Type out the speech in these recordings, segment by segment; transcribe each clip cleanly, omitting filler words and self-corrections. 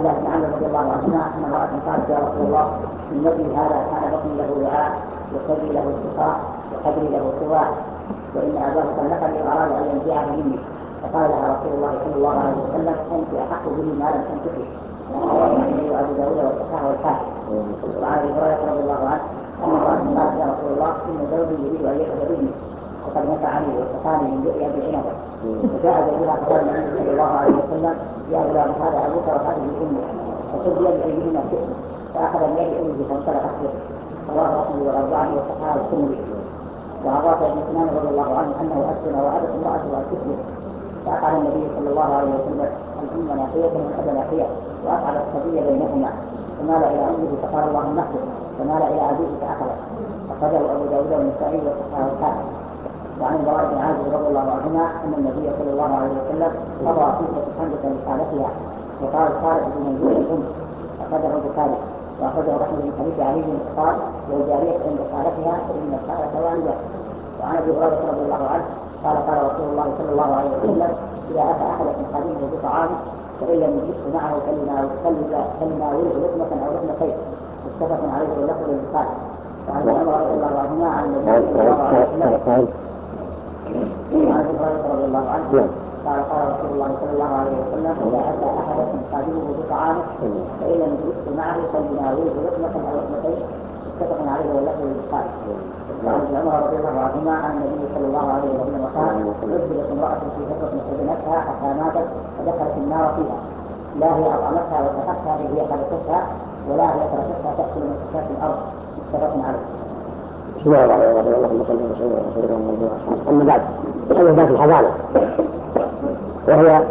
الله بن عمرو رضي الله عنهما أن امرأة قالت يا رسول الله إن ابني هذا كان بطني له وعاء وثدي له اتقاء وحجري له صواع وإن أباه طلقني وأراد أن ينزعه مني. فقال لها رسول الله صلى الله عليه وسلم أنت أحق به ما لم تنكحي. رواه النبي وأبو داود والصحاح والحاكم. وعن أبي هريرة رضي الله عنه أن امرأة قالت يا رسول الله إن زوجي يريد أن يأخذ بابني وقد نفعني واستقاني من رؤيا بالعنب. وجاء زوجها فقال النبي صلى الله عليه وسلم يا غلام هذا أبوك وهذه أمك فخذ بيد أيهما شئت. فأخذ بيد أمه فانطلقت به. رواه أحمد والأربعة والصحاح والترمذي. وعن رافع بن سنان رضي الله عنه أنه أسلم وأبت امرأته أن تسلم فأقعد النبي صلى الله عليه وسلم الأم ناحية والأب ناحية وأقعد الصبي بينهما فمال إلى أمه فقال اللهم اخبر فمال إلى أبيه فأخذه. أخرجه أبو داود والنسائي والصحاح والحاكم. وعن البراء بن عازب رضي الله عنهما أن النبي صلى الله عليه وسلم قضى فيها حمدة لخالتها وقال خالد بن منزول الأم. أخرجه البخاري وأخرجه أحمد بن حديث علي قال والجارية عند خالتها فإن الخالة والدة. وعن أبي هريرة رضي الله عنه قال قال رسول الله صلى الله عليه وسلم إذا أتى أحدكم خادمه بطعام فإن لم يجلس معه فليناوله لقمة أو لقمتين. متفق عليه واللفظ للبخاري. وعن ابن عمر رضي الله عنهما عن النبي صلى الله عليه وسلم وعن ابي هريره رضي الله عنه قال قال رسول الله صلى الله عليه وسلم اذا اتى احدكم خادمه بطعامه فان لم يجلس معه فليناوله لقمه او لقمتين. متفق عليه واللفظ للبخاري. وعن ابن عمر رضي الله عنهما عن النبي صلى الله عليه وسلم قال عذبت امراه في فتره حزنتها حتى ماتت فدخلت النار فيها لا هي اطعمتها وسقتها بل هي حبستها ولا هي تركتها تاكل من كفاف الارض. متفق عليه. بسم الله الرحمن الرحيم. اللهم صل وسلم على أما بعد هذا ذات الحضانة وهي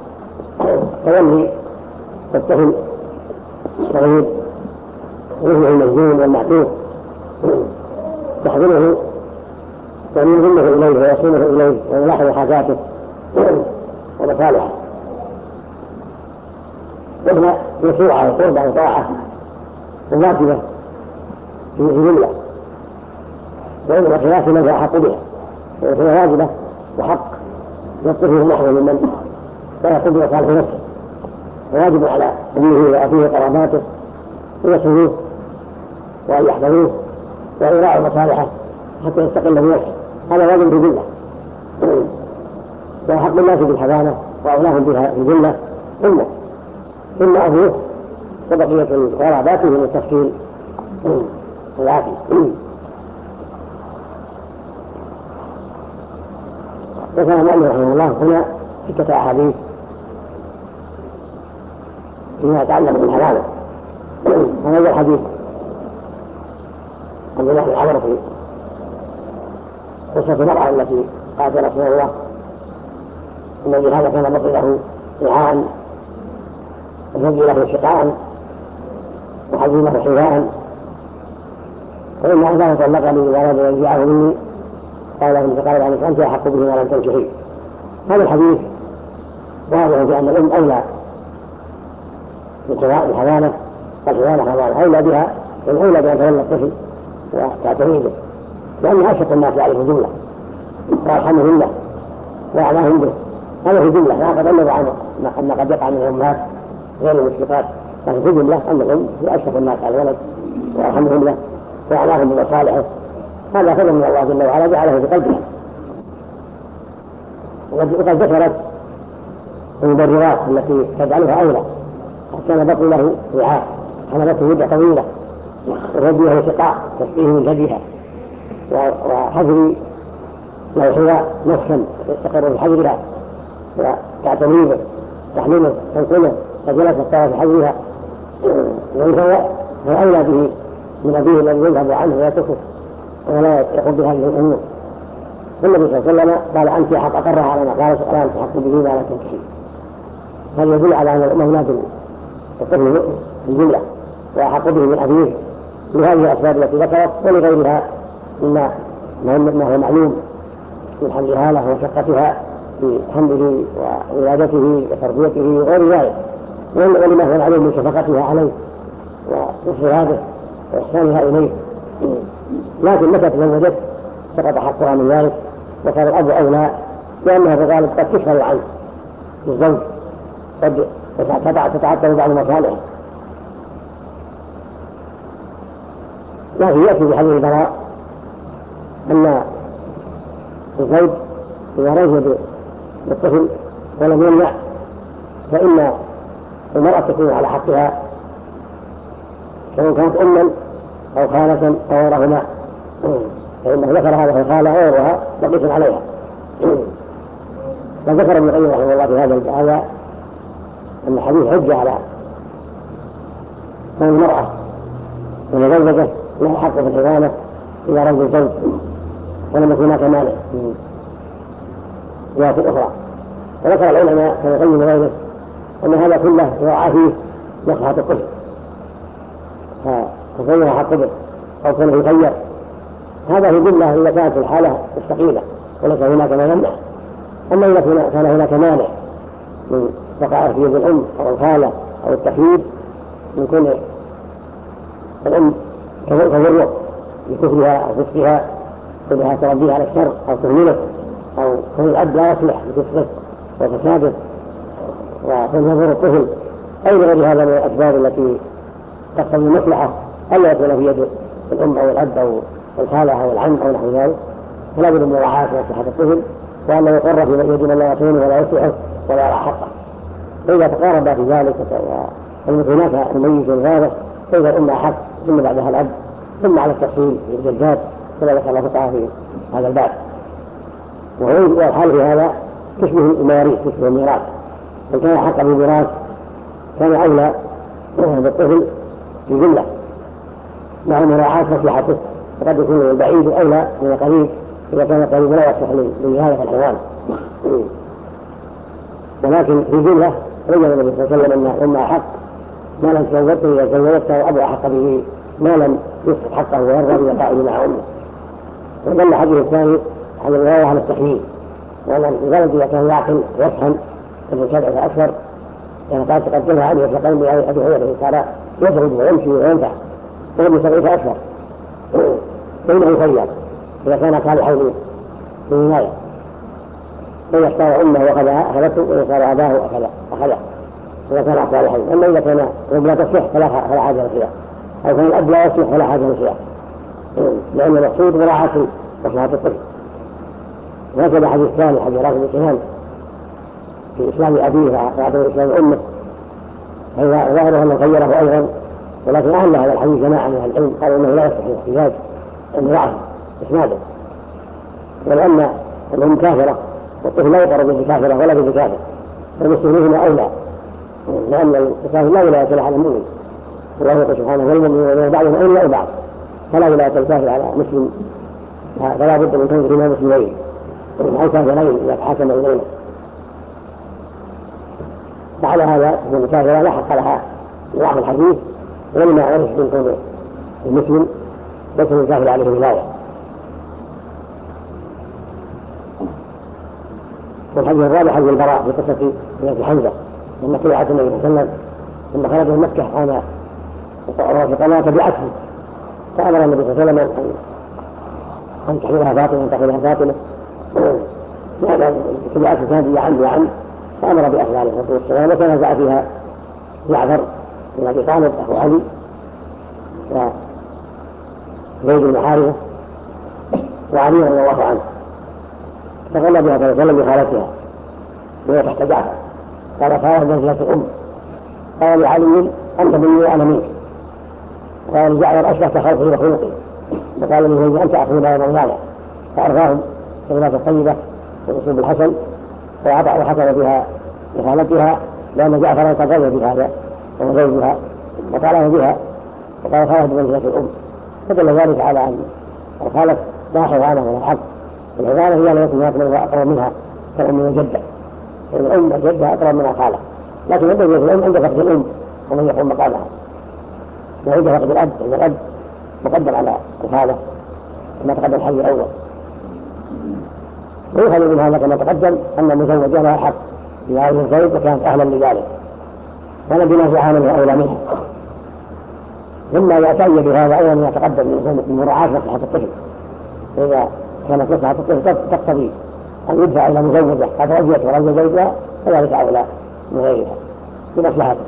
تولي الطفل الصغير وهو المجنون والمعتوه تحضنه وينزله إليه ويصونه إليه ويلاحظ حاجاته ومصالحه وهنا مشروعة وقربة وطاعة واجبة في جملة وإنما خلاف من هو أحق بها وهي واجبة وحق يطلبه نحو ممن لا يقوم بمصالح نفسه وواجب على أمه وأبيه وقراباته أن يصلوه وأن يحفظوه وأن يراعوا مصالحه حتى يستقل بنفسه. هذا واجب بجملة وأحق الناس بالحضانة وأولاهم بها في جملة ثم أبوه وبقية قراباته من التفصيل والعافية. ذكر المؤلف رحمه الله هنا 6 أحاديث فيما يتعلق بالحضانة. هذا الحديث عن الله بن عمرو في قصة المرأة التي قالت رسول الله الذي هذا كان بطن له وعاء وفدي له سقاء وحجي له حذاء فإن أباه طلقني وأراد أن ينزعه مني قال له فقال عنك أنت أحق به ما لم تنكحي. هذا الحديث واضح بأن الأم أولى بقضاء الحضانة والحضانة حضانة أولى بها والأولى بأن تولى الطفل وتعتني به لأنها أشفق الناس عليه جملة وأرحمهم له وأعلاهم به. هذا في جملة لا قد أنه عنه أن قد يقع من الأمهات غير المشفقات لكن في جملة أن الأم هي أشفق الناس على الولد وأرحمهم له وأعلاهم بمصالحه. هذا فضل من الله جل وعلا جعله في قلبها. وقد ذكرت المبررات التي تجعلها أولى. كان بطن له وعاء حملته مدة طويلة وهديه سقاء تسقيه من هديها وحجري له حذاء مسكن يستقر في حجرها وتعتني به تحمله تنقله فجلست في حجرها وهو أولى به من أبيه الذي يذهب عنه ويتركه ولا يقوم بهذه الأمور. والنبي صلى الله عليه وسلم قال أنت حق أقرها على ما قالت ولا أنت حق به ما لا تنكحي. هذا يدل على أن الأمة أولاد الطفل بالجملة وأحق به من أبيه لهذه الأسباب التي ذكرت ولغيرها مما هو معلوم من حملها له وشقتها في حمله وولادته وتربيته وغير ذلك ولما هو معلوم من شفقتها عليه وإحسانه وإحسانها إليه. لكن متى تزوجت سقط حقها من ذلك وصار الأب أولى لأنها في الغالب قد تشغل عنه الزوج قد وتتعطل بعض المصالح. لكن يأتي بحديث البراء أن الزوج إذا رجع بالطفل ولم يمنع فإن المرأة تكون على حقها سواء كانت أما أو خالة أو غيرهما، فإنه ذكر هذا الخالة غيرها بقية عليها. فذكر ابن القيم رحمه الله في هذا الآية أن الحديث حجة على كون المرأة والمزوجة لها حق في الحضانة إذا رجل الزوج ولم يكن هناك مانع في ذات أخرى. وذكر العلماء كما القيم وغيره أن هذا كله يراعى فيه مصلحة الطفل، فكونه حق به أو كونه يخير هذا في جملة إذا كانت الحالة مستقيمة وليس هناك ما يمنع. أما إذا كان هناك مانع من بقاء في يد الأم أو الخالة أو التخيير من كون الأم تضر بكفرها أو فسقها كونها تربيه على الشر أو تهمله، أو كون الأب لا يصلح بفسقه وفساده وكون يضر الطفل أي غير هذا من الأسباب التي تقتضي المصلحة ألا يكون في يد الأم أو الأب أو الخالة أو العم أو نحو ذلك، فلا بد من مراعاة مصلحة الطفل وأنه يقر في يد من لا يصونه ولا يصلحه ولا يرى حقه. فإذا تقارب في ذلك هناك الميز الواضح فإذا الأم حق ثم بعدها الأب ثم على التفصيل في الجدات كما ذكر الله تعالى في هذا الباب. والحال في هذا تشبه المواريث تشبه الميراث، إن كان حقا بالميراث كان أولى بالطفل في جملة مع مراعاة مصلحته، فقد يكون البعيد أولى من القريب إذا كان القريب لا يصلح لنهاية الحيوان. ولكن في جملة بين النبي صلى الله عليه وسلم أن الأم حق ما لم تزوجته إذا تزوجته وأبو أحق به ما لم يسقط حقه ويرضى ببقائه مع أمه. ودل الحديث الثاني على الرواية على التحليل، وأن الولد إذا كان يعقل يفهم ابن 7 فأكثر كان قد تقدمها عنه في قلب أبي هريرة صار يضرب ويمشي وينفع وابن 7 فأكثر فإنه يخير إذا كان صالحين للولاية، فإذا اختار أمه وأخذها أخذته وإذا اختار أباه أخذه إذا كان صالحين. أما إذا كان الأم لا تصلح فلا حاجة للخيار، أو كان الأب لا يصلح فلا حاجة للخيار، لأن المقصود مراعاة مصلحة الطفل. وهكذا حديث ثاني حديث رافع بن سنان في إسلام أبيه وعدم إسلام أمه، فإذا ظاهره أنه خيره أيضا، ولكن أهل هذا الحديث جماعة من العلم قالوا أنه لا يصح الاحتجاج أن يضعه إسناده، ولأن الأم كافرة والطفل لا يقر بالكافرة ولا بالكافر، فالمسلمين أولى، لأن الكافر لا ولاية له على المؤمن، الله يقول سبحانه والمؤمنون بعضهم أولياء بعض، فلا ولاية الكافر على مسلم، فلا بد من كون فيما مسلمين أو كافرين إذا تحاكم إلينا. فعلى هذا من الكافرة لا حق لها ضعف الحديث، ولما عرف من كون المسلم ليس من الكافر عليه ولاية. والحديث الرابع حديث البراء في قصة ابنة حمزة لما طلعت النبي صلى الله عليه وسلم ثم خرج من مكة كان وقال تبعته، فأمر النبي صلى الله عليه وسلم أن تحملها فاطمة أن تحملها فاطمة، تبعته كان يعم فأمر بأخذها عليه الصلاة والسلام، وتنازع فيها جعفر بن أبي طالب أخو علي وزيد بن حارثة وعلي رضي الله عنه، فقال بها صلى الله عليه وسلم بخالتها وهي تحت جعفر، قال خالة بنت الأم، قال لعلي أنت مني وأنا منك، قال جعفر أشبهت خلقه وخلقي، فقال لي أنت أخونا يا مولانا، فأرضاهم كلمات الطيبة والأسلوب الحسن، وأعطى وحكم بها لخالتها لأن جعفر تزوج بهذا وهو زوجها وطاله بها، وقال خالة بنت الأم، فدل ذلك على أن الخالة لا حضانة ولا حق، الحضانة هي لا يكون هناك من أقرب منها كالأم والجدة، الأم والجدة أقرب من الخالة، لكن عند الأم عند فقد الأم ومن يقوم مقامها، وعند فقد الأب عند الأب مقدم على الخالة كما تقدم الحي الأول. ويخلي من هذا كما تقدم أن المزوجة لها حق في هذه الزوج وكانت أهلا لذلك ولم بنازعها منه أولى منها. ثم يعتني بهذا أيضا ما تقدم من مراعاة مصلحة الطفل، إذا كانت مصلحة الطفل تقتضي أن يدفع إلى مزوجة قد رجيت ورجى زوجها فذلك أولى من غيرها. بمصلحته.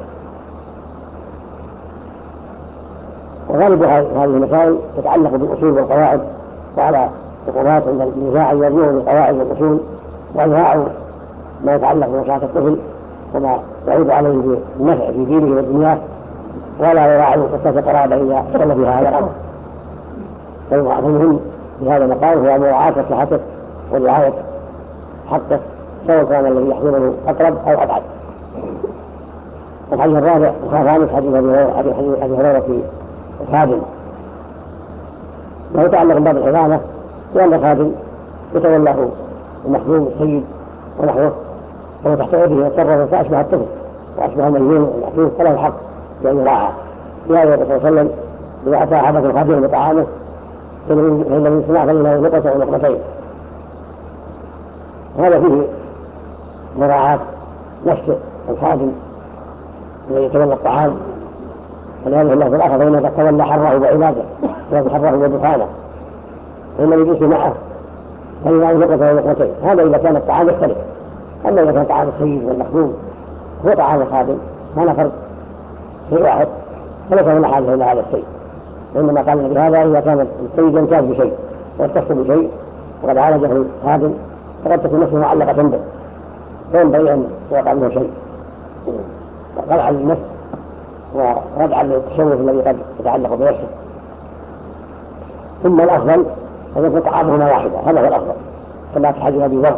وغالب هذه المسائل تتعلق بالأصول والقواعد، وعلى القضاة عند النزاع يرجعون للقواعد والأصول ويراعوا ما يتعلق بمصلحة الطفل وما يعود عليه بالنفع في دينه ودنياه، ولا يراعوا قصة قرابة إذا دخل فيها هذا الأمر. فالمهم في هذا المقام هو مراعاة مصلحته ورعاية حقه، سواء كان الذي يحضره أقرب أو أبعد. الحديث الرابع الخامس حديث أبي هريرة في الخادم، له يتعلق بباب الحضانة، لأن الخادم يتولاه المخدوم السيد ونحوه، وهو تحت يده يتصرف فأشبه الطفل وأشبه المجنون والمحدود، فله الحق بأن يراعى. لهذا الرسول صلى الله عليه وسلم إذا أتى أحدكم خادم بطعامه فإن من صناعة فإنه نقطة ونقطتين. هذا فيه مراعاة نفس الخادم الذي يتولى الطعام، ولهذا الله في الآخر فإنه تولى حره وعباده حره ودخانه، فإن يجلس معه فإنه نقطة ونقطتين. هذا إذا كان الطعام يختلف. أما إذا كان طعام السيد والمخدوم هو طعام الخادم ما فرق شيء واحد، فليس هنا حاجة إلى هذا الشيء. وإنما قال النبي هذا إذا كان السيد يمتاز بشيء ويتصل بشيء وقد عالجه الخادم فقد تكون نفسه معلقة به، فينبغي أن يقع منه شيء قلعا للنفس وردعا للتشوف الذي قد يتعلق بنفسه. ثم الأفضل أن يكون طعامهما واحدة، هذا هو الأفضل، كما في حديث أبي ذر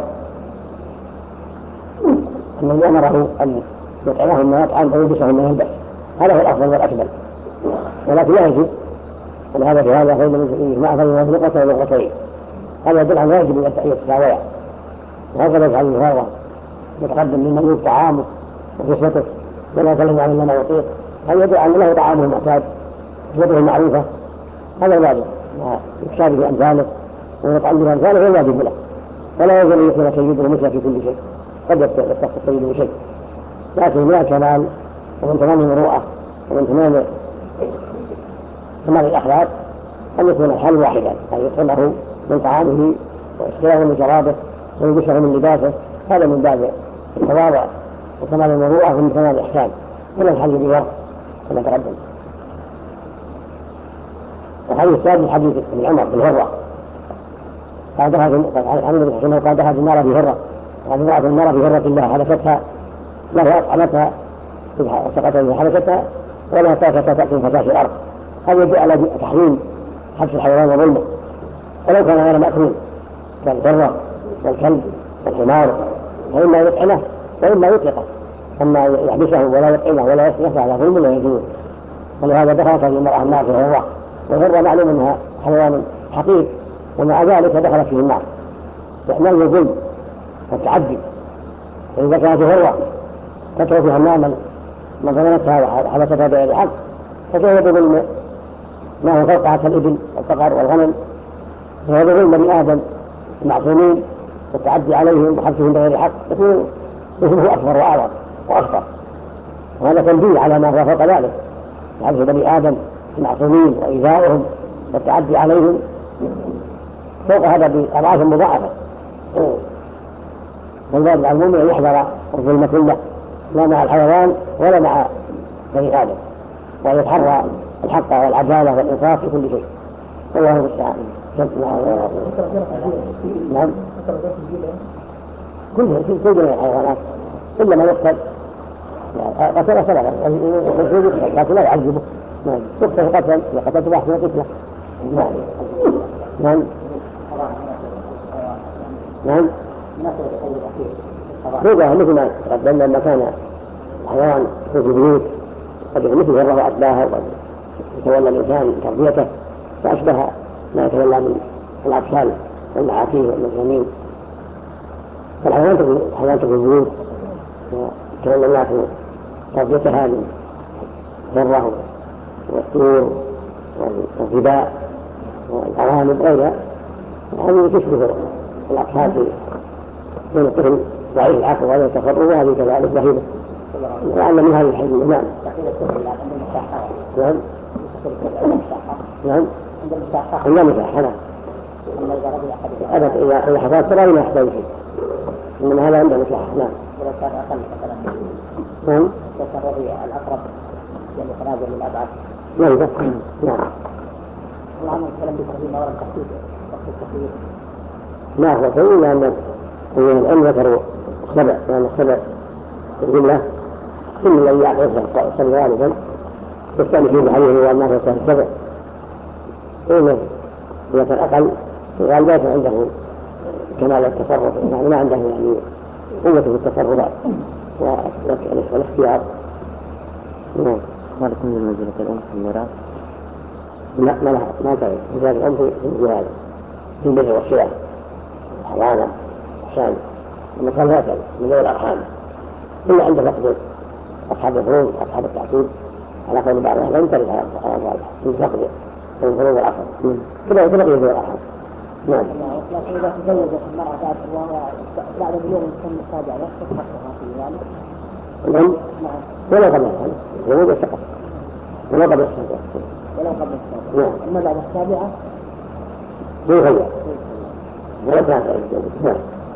أنه أمره أن يطعمهم ما يطعم ويلبسهم ما يلبس، هذا هو الأفضل والأكمل. ولكن لا يجب أن هذا في هذا فإن ما أفضل نقطة ونقطتين، هذا يدل على يجب أن يتساويا. وهكذا يفعل هذا يتقدم من ملوك طعامه وكسوته ولا يكلم عن ما يطيق، هل يدعو أن له طعامه المعتاد كسوته المعروفة، هذا الواجب يكسب به أمثاله ويطعم به أمثاله هو الواجب له، ولا يجب أن يكون سيده مثل في كل شيء، قد يتصف سيده شيء، لكن من الكمال ومن تمام المروءة ومن تمام كمال الأخلاق أن يكون الحال واحدا، أن يطعمه من طعامه ويسقيه من شرابه ويلبسه من لباسه، هذا من باب التواضع وكمال المروءة ومن كمال الإحسان، ولا الحل بورق كما تقدم. الحديث السادس حديث ابن عمر في الهرة قادها في النار في هرة، يعني امرأة النار في هرة الله حبستها له أطعمتها سقطها حبستها ولا تاكت تأكل فساش الأرض. هذا يدل على تحريم حبس الحيوان وظلمه، ولو كان غير مأكول كالهرة والكلب والحمار فإما يطعمه وإما يطلقه، أما يحبسه ولا يطعمه ولا يسقيه على ظلم لا يجوز. ولهذا دخلت هذه المرأة النار في الهرة، والهرة معلوم أنها حيوان حقير، ومع ذلك دخلت فيه النار يحمل الظلم والتعدي. فإذا كانت هرة تترك فيها النار من ظلمتها وحبستها بغير حق، فكيف بظلم ما هو فوقها كالإبل والبقر والغنم، فهذا ظلم بني آدم المعصومين والتعدي عليهم وحبسهم بغير حق يكون اسمه أكبر وأعظم وأخطر. وهذا تنبيه على ما هو فوق ذلك، حبس بني آدم المعصومين وإيذائهم والتعدي عليهم فوق هذا بأضعاف مضاعفة. فالواجب على المؤمن أن يحذر الظلم كله، لا مع الحيوان ولا مع بني آدم، وأن يتحرى الحق والعدالة والإنصاف في كل شيء. والله المستعان. نعم كل جميع الحيوانات إلا ما يقتل قتل سببا لكن لا يعذبه، يقتل قتل قتلت واحد من قتله. نعم نعم رجع مثل ما تقدم لما كان الحيوان في البيوت قد يكون مثل الرضا أتباها وقد يتولى الإنسان تربيته فأشبه ما يتولى من الأطفال والمعاكين والمجانين. فالحيوان في البيوت ويتولى الناس تربيتها من الذرة والطيور والغباء والأرانب غيرها، هذه تشبه الأطفال في الطفل ضعيف العقل وغير التصرف، وهذه كذلك بهيمة لعل من هذه الحديث. نعم نعم نعم عند المساحة أبد إذا حصلت ترى ما يحتاج شيء، إنما هذا عند المساحة. نعم نعم التصرف الأقرب يعني تنازل للأبعد. نعم. والعمل الكلام بتقديم ورا التخطيط وقت التخطيط. لا هو سيء لأن العلم ذكروا السبع لأن السبع الجملة كل الذي يعطيه السبع غالبا يختلف في بحديثه والناس يختلف السبع إنه إذا كان أقل غالبات عنده كمال التصرف يعني ما عنده يعني قوة في التصرفات والاختيار. نعم. ما لكم من منزلة الأم في الميراث؟ لا ما تعرف منزلة الأم في الجهاد في البر والصلة الحضانة الإحسان المكان لا تعرف من ذوي الأرحام إلا عند فقد أصحاب الفروض أصحاب التعقيد على قول بعض الأهل ترث على ذلك من فقد الفروض والأصل كذا ذوي الأرحام. نعم. لكن إذا تزوجت المرأة بعد اليوم السن السابع يحصل حقها في ذلك. نعم. ولا قبل السابع يوجد السقط ولا قبل السابع. نعم. أما بعد السابعة يغير ولا كانت الجوز. نعم.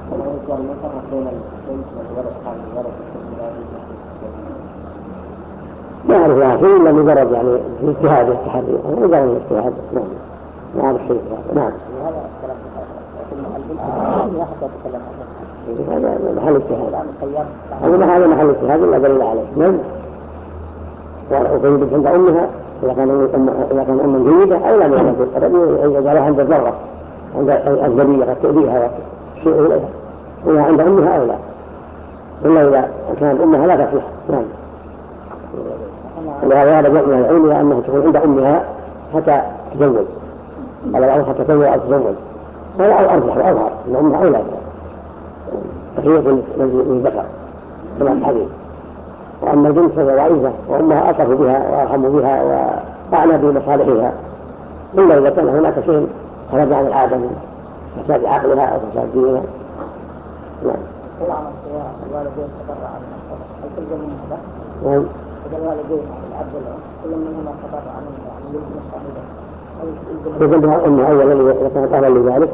ما أعرف لها شيء إلا مجرد يعني اجتهاد التحري مجرد الاجتهاد. نعم. ما أعرف شيء. نعم. هذا محل اجتهاد. هذا محل اجتهاد إلا دليل عليه. نعم. وتجد عند أمها إذا كان أم جيدة أو لم يكن الرجل يجعلها عند الضرة عند الذبية قد تؤذيها وشيء إليها وهي عند أمها أو لا إلا إذا كانت أمها لا تصلح. نعم. ولهذا جاء من العلم أنها تكون عند أمها حتى تزوج أو حتى تزوج أو تزوج ولا أرجح وأظهر أن أمها أولى تحية للذكر كما الحديث. وأما البنت فهي ضعيفة وأمها أطف بها وأرحم بها وأعنى بمصالحها إلا إذا كان هناك شيء خرج عن العادة من فساد عقلها أو فساد دينها. نعم. الوالدين تبرع عن هل تلزم من هذا؟ نعم. إذا الوالدين الأب والأم كل منهما تبرع عن يلزم الصاحبة. يجبها أمها أولا إذا كانت أهلا لذلك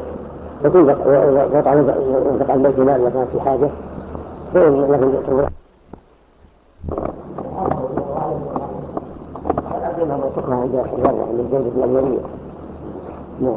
وتقع البيت مال إذا كانت في حاجة فإن لكن تبرع. الأبناء موثوقها عند الغرة عند الزوجة الأولية. نعم.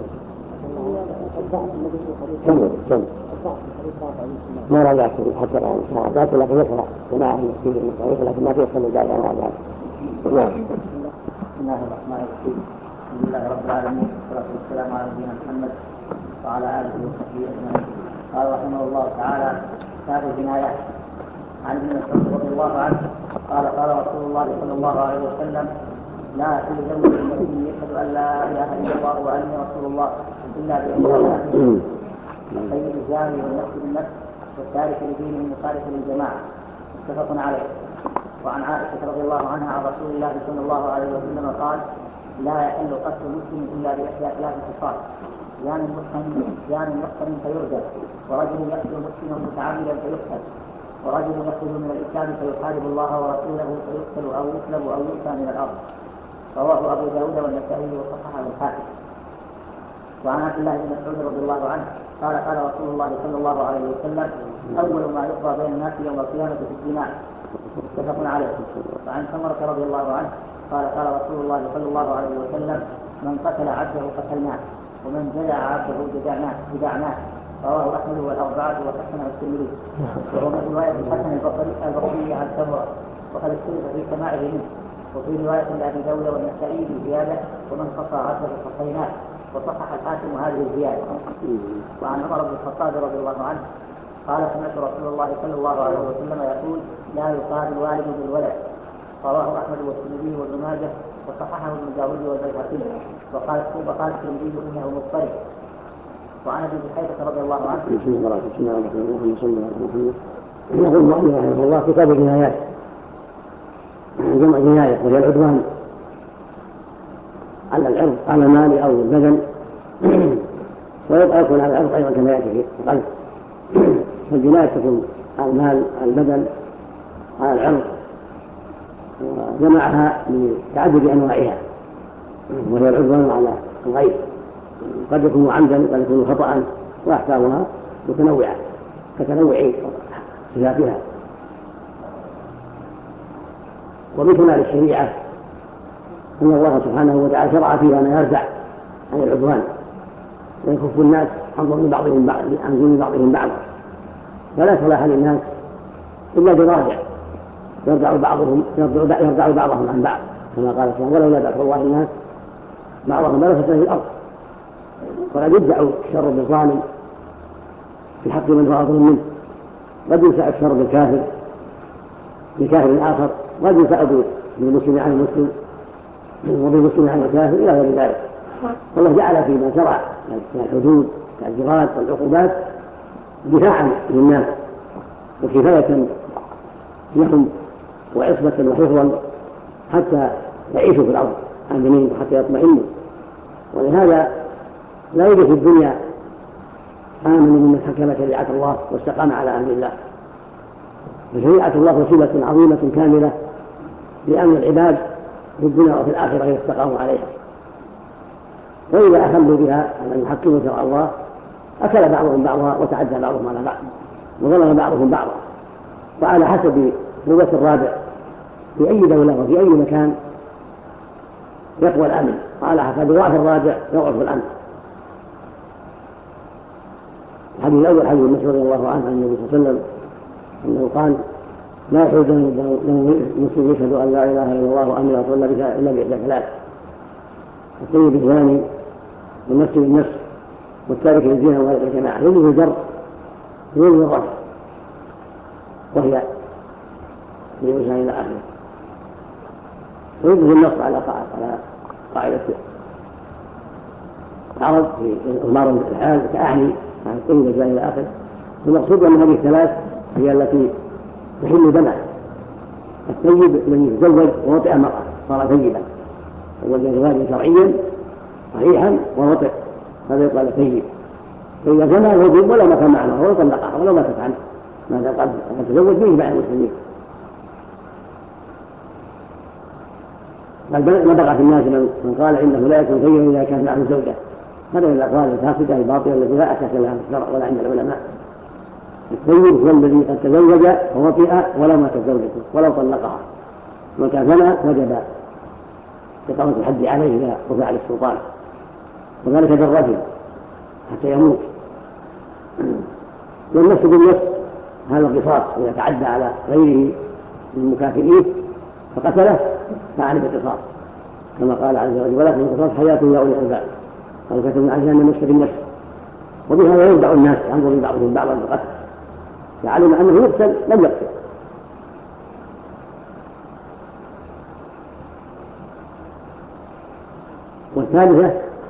سمع ما راجعت حتى الآن راجعت لكن يقرأ جماعة من السيد المصاريف لكن ما في سمع دائما راجعت. نعم. بسم الله الرحمن الرحيم. الحمد لله رب العالمين والصلاة والسلام على نبينا محمد وعلى آله وصحبه أجمعين. قال رحمه الله تعالى كتاب الجناية. عن ابن مسعود رضي الله عنه قال قال رسول الله صلى الله عليه وسلم لا يحل دم المسلم يشهد ان لا اله الا الله واني رسول الله الا باحدى السيد الزاني والنفس بالنفس والتارك لدينه المخالف للجماعه متفق عليه. وعن عائشه رضي الله عنها عن رسول الله صلى الله عليه وسلم قال لا يحل قتل مسلم الا باحدى ثلاث خصال زان محصن فيرجم ورجل يقتل مسلما متعمدا فيقتل ورجل يخرج من الإسلام فيحارب الله ورسوله فيقتل أو يسلب أو يؤتى من الأرض. رواه أبو داود والنسائي وصححه الحاكم. وعن عبد الله بن مسعود رضي الله عنه قال قال رسول الله صلى الله عليه وسلم أول ما يقضى بين الناس يوم القيامة في الدماء متفق عليه. وعن سمرة رضي الله عنه قال قال رسول الله صلى الله عليه وسلم من قتل عبده قتلناه ومن جدع عبده جدعناه. رواه أحمد والأربعة وحسنه الترمذي. وهو من رواية الحسن البصري عن سمرة وقد اختلف في سماعه منه. وفي رواية لأبي داود والنسائي بزيادة ومن قطع عبده قتلناه وصحح الحاكم هذه الزيادة. وعن عمر بن الخطاب رضي الله عنه قال سمعت رسول الله صلى الله عليه وسلم يقول لا يقاد الوالد بالولد. رواه أحمد والترمذي وابن ماجه وصححه ابن داود والبيهقي. وقال الترمذي إنه مضطرب. وعن ابي بحيرة رضي الله عنه يقول الله كتاب الجنايات جمع جناية وهي العدوان على العرض على المال أو البدن ويبقى يكون على العرض أيضا كما يأتي في القلب. فالجناية تكون على المال على البدن على العرض وجمعها لتعدد أنواعها وهي العدوان على الغير قد يكون عمدا قد يكون خطأ وأحكامها متنوعة كتنوع صفاتها. ومن كمال الشريعة أن الله سبحانه وتعالى شرع فيها ما يردع عن العدوان ويكف الناس عن ظلم بعضهم بعضا، فلا صلاح للناس إلا برادع يردع بعضهم عن بعض، كما قال سبحانه ولولا دفع الله الناس بعضهم لفسدت الأرض. وقد يدفع الشر بالظالم في حق من هو أظلم منه، قد يدفع الشر بكافر آخر، قد يدفع بالمسلم عن المسلم وبالمسلم عن الكافر إلى غير ذلك. والله جعل فيما شرع من الحدود والتعزيرات والعقوبات دفاعا للناس وكفاية لهم وعصمة وحفظا حتى يعيشوا في الأرض آمنين وحتى يطمئنوا. ولهذا لا يوجد في الدنيا آمن ممن حكم شريعة الله واستقام على أمر الله، فشريعة الله وسيلة عظيمة كاملة لأمن العباد في الدنيا وفي الآخرة إذا استقاموا عليها. وإذا أخلوا بها أن يحكموا شرع الله أكل بعضهم بعضها وتعدى بعضهم على بعض وظلم بعضهم بعضا. وعلى حسب قوة الرادع في أي دولة وفي أي مكان يقوى الأمن، وعلى حسب ضعف الرادع يضعف الأمن. الحديث الأول حديث مسعود رضي الله عنه عن النبي صلى الله عليه وسلم أنه قال: لا يحل المسلم يشهد أن لا إله إلا الله وأن لا يصلى بها إلا بإحدى ثلاث: الطيب الزاني والنفس بالنفس والتارك للزنا وغير الجماعة. يجوز الجر يجوز الرفع، وهي للإنسان إلى آخره، ويجوز النص على قاعدة العرب في أمار الحال كأعني عن الطيب الزاني إلى آخره. المقصود أن هذه الثلاث هي التي تحل دمها. الطيب الذي يتزوج ووطئ امرأة صار طيبا، تزوج زواجا شرعيا صحيحا ووطئ، هذا يقال طيب. فإذا زنى الوجوب ولا مكان معه ولا طلقها ولا ماتت عنه، ماذا قد تزوج به مع المسلمين. بل نبغى في الناس من قال إنه لا يكون طيبا إذا كان معه زوجة، هذا من الأقوال الفاسدة الباطلة التي لا أساس لها في الشرع ولا عند العلماء. الطيب هو الذي قد تزوج ووطئ ولو ماتت زوجته ولو طلقها، وكان زنى وجب إقامة الحد عليه إذا رفع للسلطان، وذلك بالرجل حتى يموت. والنفس بالنفس هذا القصاص، إذا تعدى على غيره من مكافئيه فقتله فعليه القصاص، كما قال عز وجل: ولكن القصاص حياة يا أولي الألباب، قال: كتبنا عليها أن النفس بالنفس. وبهذا يرجع الناس عن ظلم بعضهم بعضا بالقتل، فعلم أنه يقتل لم يقتل. والثالثة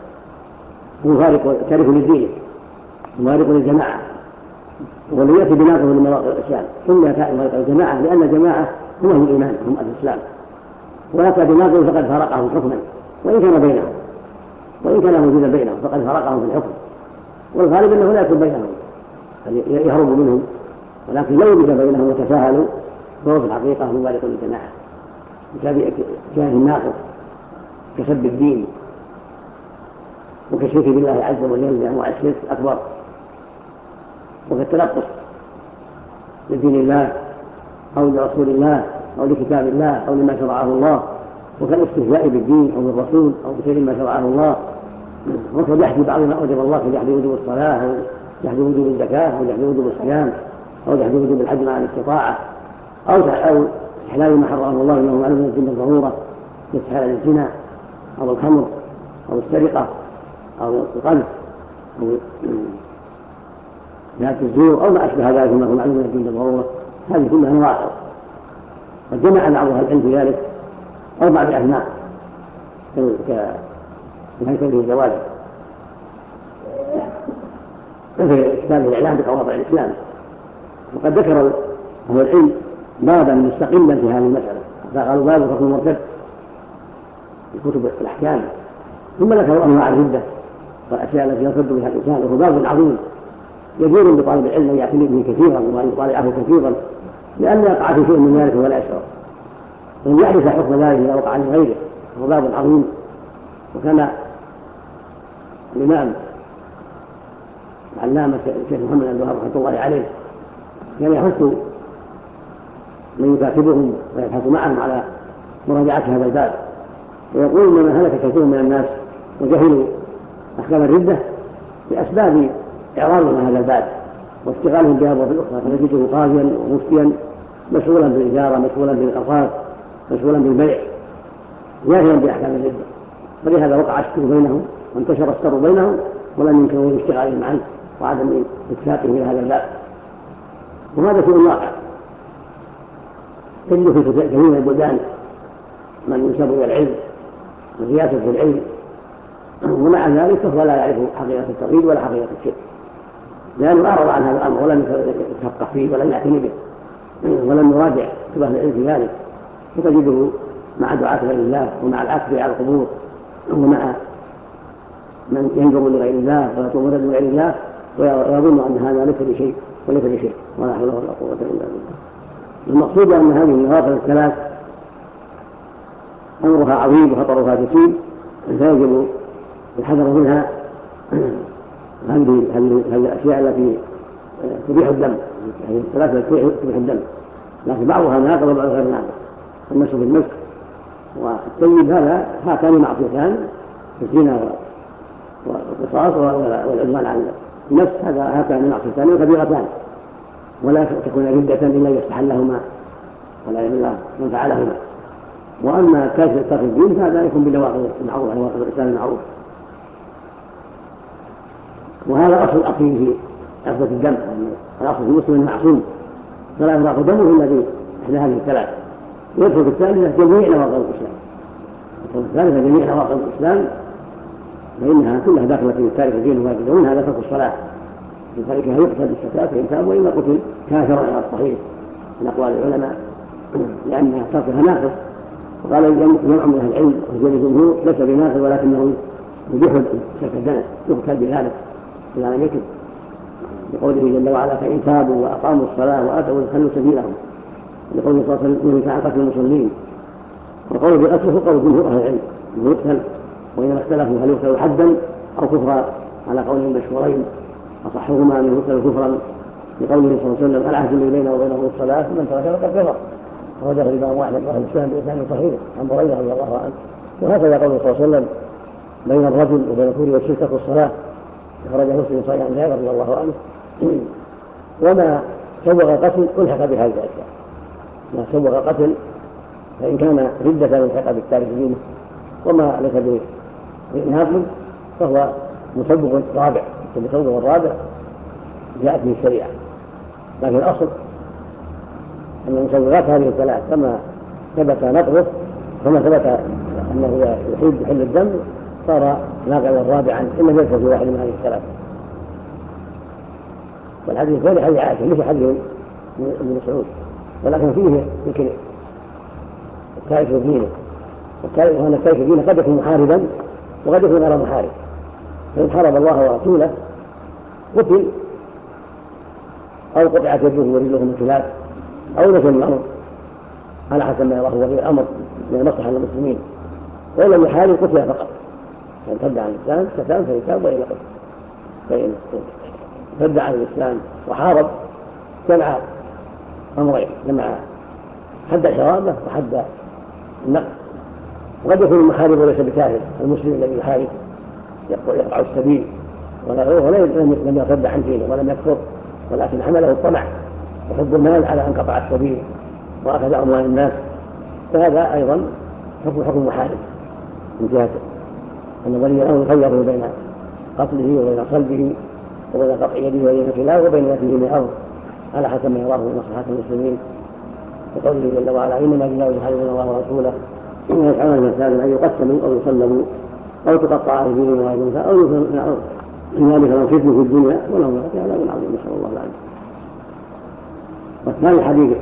تارك للدين مفارق للجماعة، والذي يأتي بناقض لمواقع الإسلام. ثم مفارق الجماعة لأن الجماعة هم الإيمان، هم الإسلام، ويأتي بناقض فقد فرقهم حكما وإن كان موجودا بينهم فقد فرقهم في الحكم. والغالب أنه لا يكون بينهم يهرب منهم، ولكن لو وجد بينهم وتساهلوا فهو في الحقيقة مفارق للجماعة كان الناقض كسب الدين وكشرك بالله عز وجل بأنواع الشرك الأكبر، وكالتلطف لدين الله أو لرسول الله أو لكتاب الله أو لما شرعه الله، وكالاستهزاء بالدين أو بالرسول أو بشيء ما شرعه الله، وكجحد بعض ما أوجب الله كجحد وجوب الصلاة أو جحد وجوب الزكاة أو جحد وجوب الصيام أو جحد وجوب الحج مع الاستطاعة أو استحلال ما حرمه الله إنه معلوم من الدين بالضرورة كاستحلال الزنا أو الخمر أو السرقة أو القذف أو ذات الزور أو ما أشبه ذلك مما هو معلوم من الدين بالضرورة. هذه كلها نواقض، وجمع بعض أهل العلم في ذلك أربع أسماء كهيكله الزواج في كتاب الإعلام بقواطع الإسلام. وقد ذكر أهل العلم بابا مستقلا في هذه المسألة، فقالوا باب حكم المرتد في كتب الأحكام، ثم ذكروا أنواع الردة والأشياء التي يرتد بها الإنسان، وهو باب عظيم يجوز لطالب العلم أن يعتني به كثيرا وأن يطالعه كثيرا، لأن يقع في شيء من ذلك ولا يشعر، وأن يعرف حكم ذلك إذا وقع لغيره، وهو باب عظيم. وكان الإمام العلامة الشيخ محمد بن عبد الوهاب رحمة الله عليه كان يحث من يكاتبهم ويبحث معهم على مراجعة هذا الباب. ويقول إنما هلك كثير من الناس وجهلوا أحكام الردة بأسباب إعراضهم هذا الباب واستغلالهم بأبواب الأخرى، فنجده قاضيا ومفتيا مشغولا بالإجارة، مشغولا بالأوقاف، مشغولا بالبيع، جاهلا بأحكام الردة، ولهذا وقع الشر بينهم وانتشر الشر بينهم ولم يمكنوا الاشتغال عنه وعدم اتفاقهم إلى هذا الباب. وهذا شيء واقع تجد في كثير من البلدان من ينسب إلى العلم وزيادة في العلم ومع ذلك فهو لا يعرف حقيقة التوحيد ولا حقيقة الشرك، لأنه أعرض عن هذا الأمر ولم يتفقه فيه ولم يعتني به ولم يراجع كتب العلم في ذلك، فتجده مع دعاة غير الله ومع العكف على القبور ومع من ينظر لغير الله ويطلب مدد لغير الله ويظن أن هذا ليس بشيء وليس بشيء ولا حول ولا قوة إلا بالله. المقصود أن هذه النوافل الثلاث أمرها عظيم وخطرها جسيم، فيجب الحذر منها هذه الأشياء التي تبيح الدم، هذه الثلاثة تبيح الدم، لكن بعضها ناقض وبعضها غير ناقض. المس بالمس والتيب هاتان معصيتان في الزنا والقصاص والعدوان على النفس، هاتان معصيتان وكبيرتان ولا تكون ردة إلا يستحلهما ولا بالله من فعلهما. وأما كافر ترك الدين فهذا يكون بنواقض المعروف على نواقض الإسلام المعروف، وهذا أصل الأصيل في عصمة الدم. الأصل في المسلم المعصوم فلا يراق دمه إلا بإحدى هذه الثلاث. يدخل في الثالثة جميع نواقض الإسلام، يدخل في الثالثة جميع نواقض الإسلام، فإنها كلها داخلة في تارك الدين واجب، ومنها هذا ترك الصلاة، لذلك يقتل بالزكاة فإن تاب وإلا قتل كافرا على الصحيح من أقوال العلماء، لأن تركها ناقض. وقال جمع من أهل العلم وهو الجمهور ليس بناقض ولكنه يبيح شرك الدنس، يقتل بذلك إذا لم يتب، بقوله جل وعلا فإن تابوا وأقاموا الصلاة وآتوا فخلوا سبيلهم، لقوله صلى الله عليه وسلم كان قتل المصلين. وقوله بقتله قول جمهور أهل العلم أنه يقتل، وإنما اختلفوا هل يقتل حدا أو كفرا على قولين مشهورين، أصحهما أنه يقتل كفرا لقوله صلى الله عليه وسلم العهد الذي بيننا وبينه الصلاة فمن تركها فقد كفر، وجه الإمام أحمد وأهل السنة بإسناد صحيح عن بريدة رضي الله عنه. وهكذا قوله صلى الله عليه وسلم بين الرجل وبين الكفر والشرك ترك الصلاة، أخرجه مسلم صحيح عن جابر رضي الله عنه. وما سوغ قتل ألحق بهذه الأشياء، ما سوغ قتل فإن كان ردة ألحق بالتارك دينه، وما ليس بناقض فهو مسوغ رابع، المسوغ الرابع جاءت به الشريعة. لكن الأصل أن مسوغات هذه الثلاث كما ثبت نقضه كما ثبت أنه يحيد بحل الدم صار ناقضا رابعا إن ليس في واحد من هذه الثلاث. والحديث الثاني حديث عائشة ليس حديث ابن مسعود، ولكن فيه يمكن التائب في دينه، وأن التائب في دينه قد يكون محاربا وقد يكون غير محارب، فإن حارب الله ورسوله قتل أو قطعت يده ورجله من خلاف أو نزل الأمر على حسب ما يراه ولي الأمر من المصلحة للمسلمين، وإن لم يحارب قتل فقط، فإن ارتد عن الإسلام فتاب فإن تاب وإلا قتل. فإن ارتد عن الإسلام وحارب جمع أمرين، جمع حد الحرابة وحد النقد. وقد يكون المحارب وليس بكافر، المسلم الذي يحارب يقطع السبيل ولم يرتد عن دينه ولم يكفر، ولكن حمله الطمع وحب المال على أن قطع السبيل وأخذ أموال الناس، فهذا أيضا حكم محارب من جهته أن ولي الأمر خيره بين قتله وبين صلبه وبين قطع يده وبين خلافه وبين نفسه من الأرض على حسب ما يراه من مصلحة المسلمين، وقوله جل وعلا إنما جزاء يحاربون الله ورسوله إن يفعلون المساجد أن يقتلوا أو يصلبوا أو تقطع أيديهم وأرجلهم أو ينفعوا من ذلك لهم خزي في الدنيا ولهم عذاب عظيم نسأل الله العافية. والثاني حديث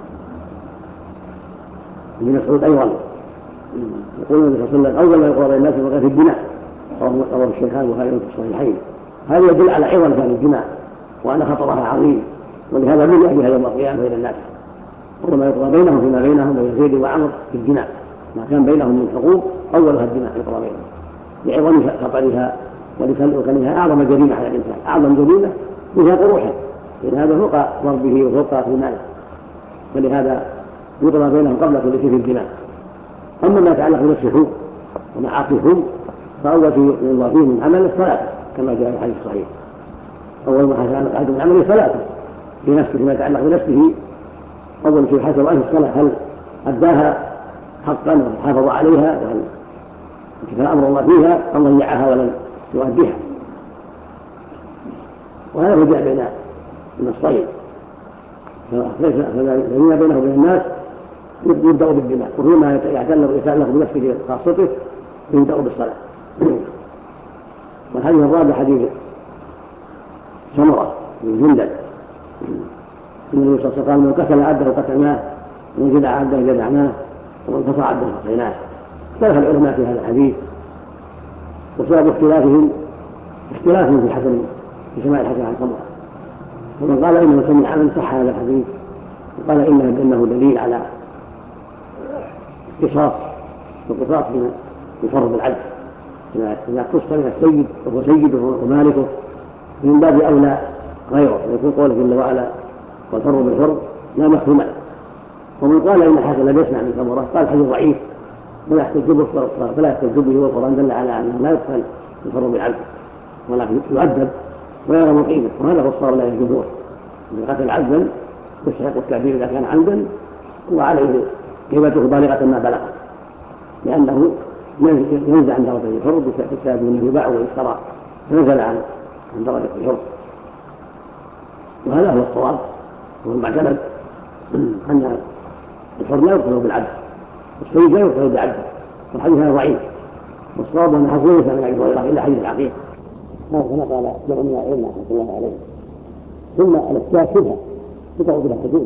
ابن مسعود أيضا يقول النبي صلى الله عليه وسلم أول ما يقول بين الناس وقت الدماء رواه الشيخان البخاري في الصحيحين. هذا يدل على عظم هذه الدماء وأن خطرها عظيم، ولهذا من يأتيها يوم القيامة إلى الناس، وما يقضى بينهم فيما بينهم بين زيد وعمر في الدماء، ما كان بينهم من حقوق أولها الدماء يقضى بينهم لعظم خطرها ولكونها أعظم جريمة على الإنسان، أعظم جريمة فيها قروحه، لهذا فوق ضربه وفوق قتل ماله، ولهذا يقضى بينهم قبل كل شيء في الدماء. أما ما يتعلق بنفسكم ومعاصيكم فأول شيء ينظر فيه من عمل الصلاة كما جاء في الحديث الصحيح. أول ما يتعلق أحد من عمله صلاته في نفسه ما يتعلق بنفسه. أول شيء حسب أهل الصلاة هل أداها حقا وحافظ عليها وهل كان أمر الله فيها أم ضيعها ولم يؤديها. وهذا هو جاء بين النصين فالذين بينه وبين الناس يبدأ بالدماء وفيما يتعلق بنفسه خاصته يبدأ بالصلاة. والحديث الرابع حديث سمرة بن جندل النبي صلى الله عليه وسلم قال من قتل عبده قتلناه ومن جدع عبده جدعناه ومن قصى عبده قصيناه. اختلف العلماء في هذا الحديث وسبب اختلافهم في سماع الحسن عن سمرة. ومن قال انه سمع من صح هذا الحديث وقال انه دليل على القصاص من فرض العدل إذا قص من السيد وهو سيده ومالكه من باب أولى غيره ويكون قوله جل وعلا والفر بالفر لا مفهوم له. ومن قال إن الحسن لم يسمع من سمرة قال حديث ضعيف فلا يحتج به والقرآن دل على أنه لا يقتل الفر بالعدل ولكن يؤدب ويرى قيمة. وهذا هو الصواب لا الجمهور إذا قتل عبدا يستحق التعذيب إذا كان عمدا وعليه قيمته بالغة ما بلغت لأنه ينزع عن درجة الحر بسبب أنه يباع ويشترى فنزل عن درجة الحر. وهذا هو الصواب وهو المعتمد أن الحر لا يقتل بالعدل والسيد لا يقتل بالعدل والحديث هذا ضعيف. والصواب أن حصل ليس من أبي هريرة إلا حديث العقيق كما قال جمع من العلم رحمة الله عليه. ثم الاشتراك شبهة تقع بها حدود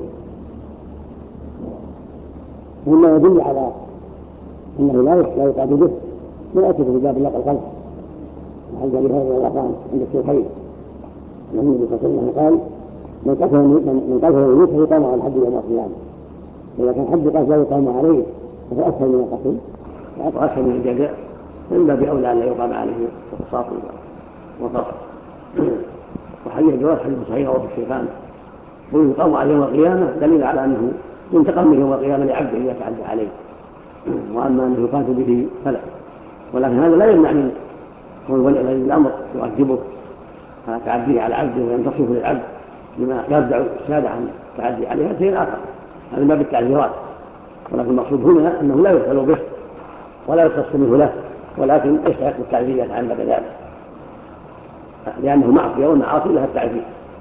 مما يدل على أنه لا يقعد به لا يأتي في باب نقل الخلق. وعن أبي هريرة رضي الله عنه عند الشيخين أن النبي صلى الله عليه وسلم قال من قتل يموت يقام على الحد يوم القيامة. إذا كان حد قتل لا يقام عليه فهو أسهل من القتل وأسهل من الجزاء إلا بأولى أن لا يقام عليه القصاص والقصر. وحديث الجواز حديث صحيح وفي الشيخان ويقام عليه يوم القيامة دليل على أنه ينتقم من يوم القيامة لعبده إذا تعدى عليه. وأما أنه يقاتل به فلا. ولكن هذا لا يمنع من كون ولي الأمر يؤدبه على تعديه على عبده وينتصف للعبد لما يردع السادة عن التعدي عليه هذا شيء آخر. هذا ما بالتعذيرات. ولكن المقصود هنا أنه لا يقتل به ولا يقتص منه له ولكن يستحق التعذير عن بعد ذلك لأنه معصية والمعاصي لها التعذير.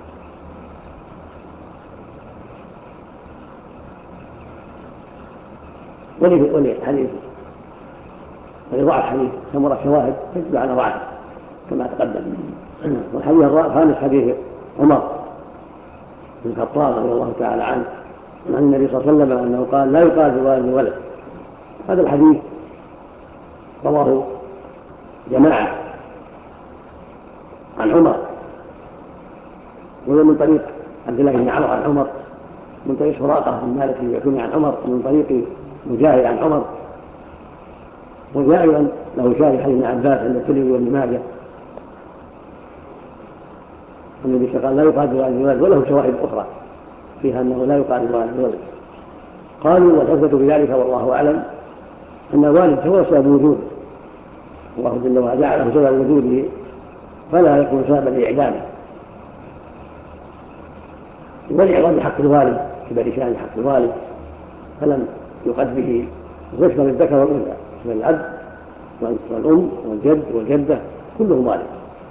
ولحديث ولضعف حديث سمرة شواهد تدل على ضعفه كما تقدم. والحديث الخامس حديث عمر بن الخطاب رضي الله تعالى عنه عن النبي صلى الله عليه وسلم أنه قال لا يقاتل والد ولد. هذا الحديث رواه جماعة عن عمر وهو من طريق عبد الله بن عمرو عن عمر من طريق سراقة بن مالك اليعقوبي عن عمر ومن طريق مجاهد عن عمر. وجاء له شاهد حديث ابن عباس عند الترمذي وابن ماجه النبي قال لا يقاتل والد ولد وله شواهد أخرى فيها أنه لا يقاتل والد ولد. قالوا والحجة بذلك والله أعلم أن الوالد هو سبب وجوده الله جل وعلا جعله سبب وجوده فلا يكون سببا لإعدامه. ولإعظام حق الوالد كبر شأن حق الوالد فلم يقد به ويشمل الذكر والأنثى يشمل الأب والأم والجد والجدة كلهم والد.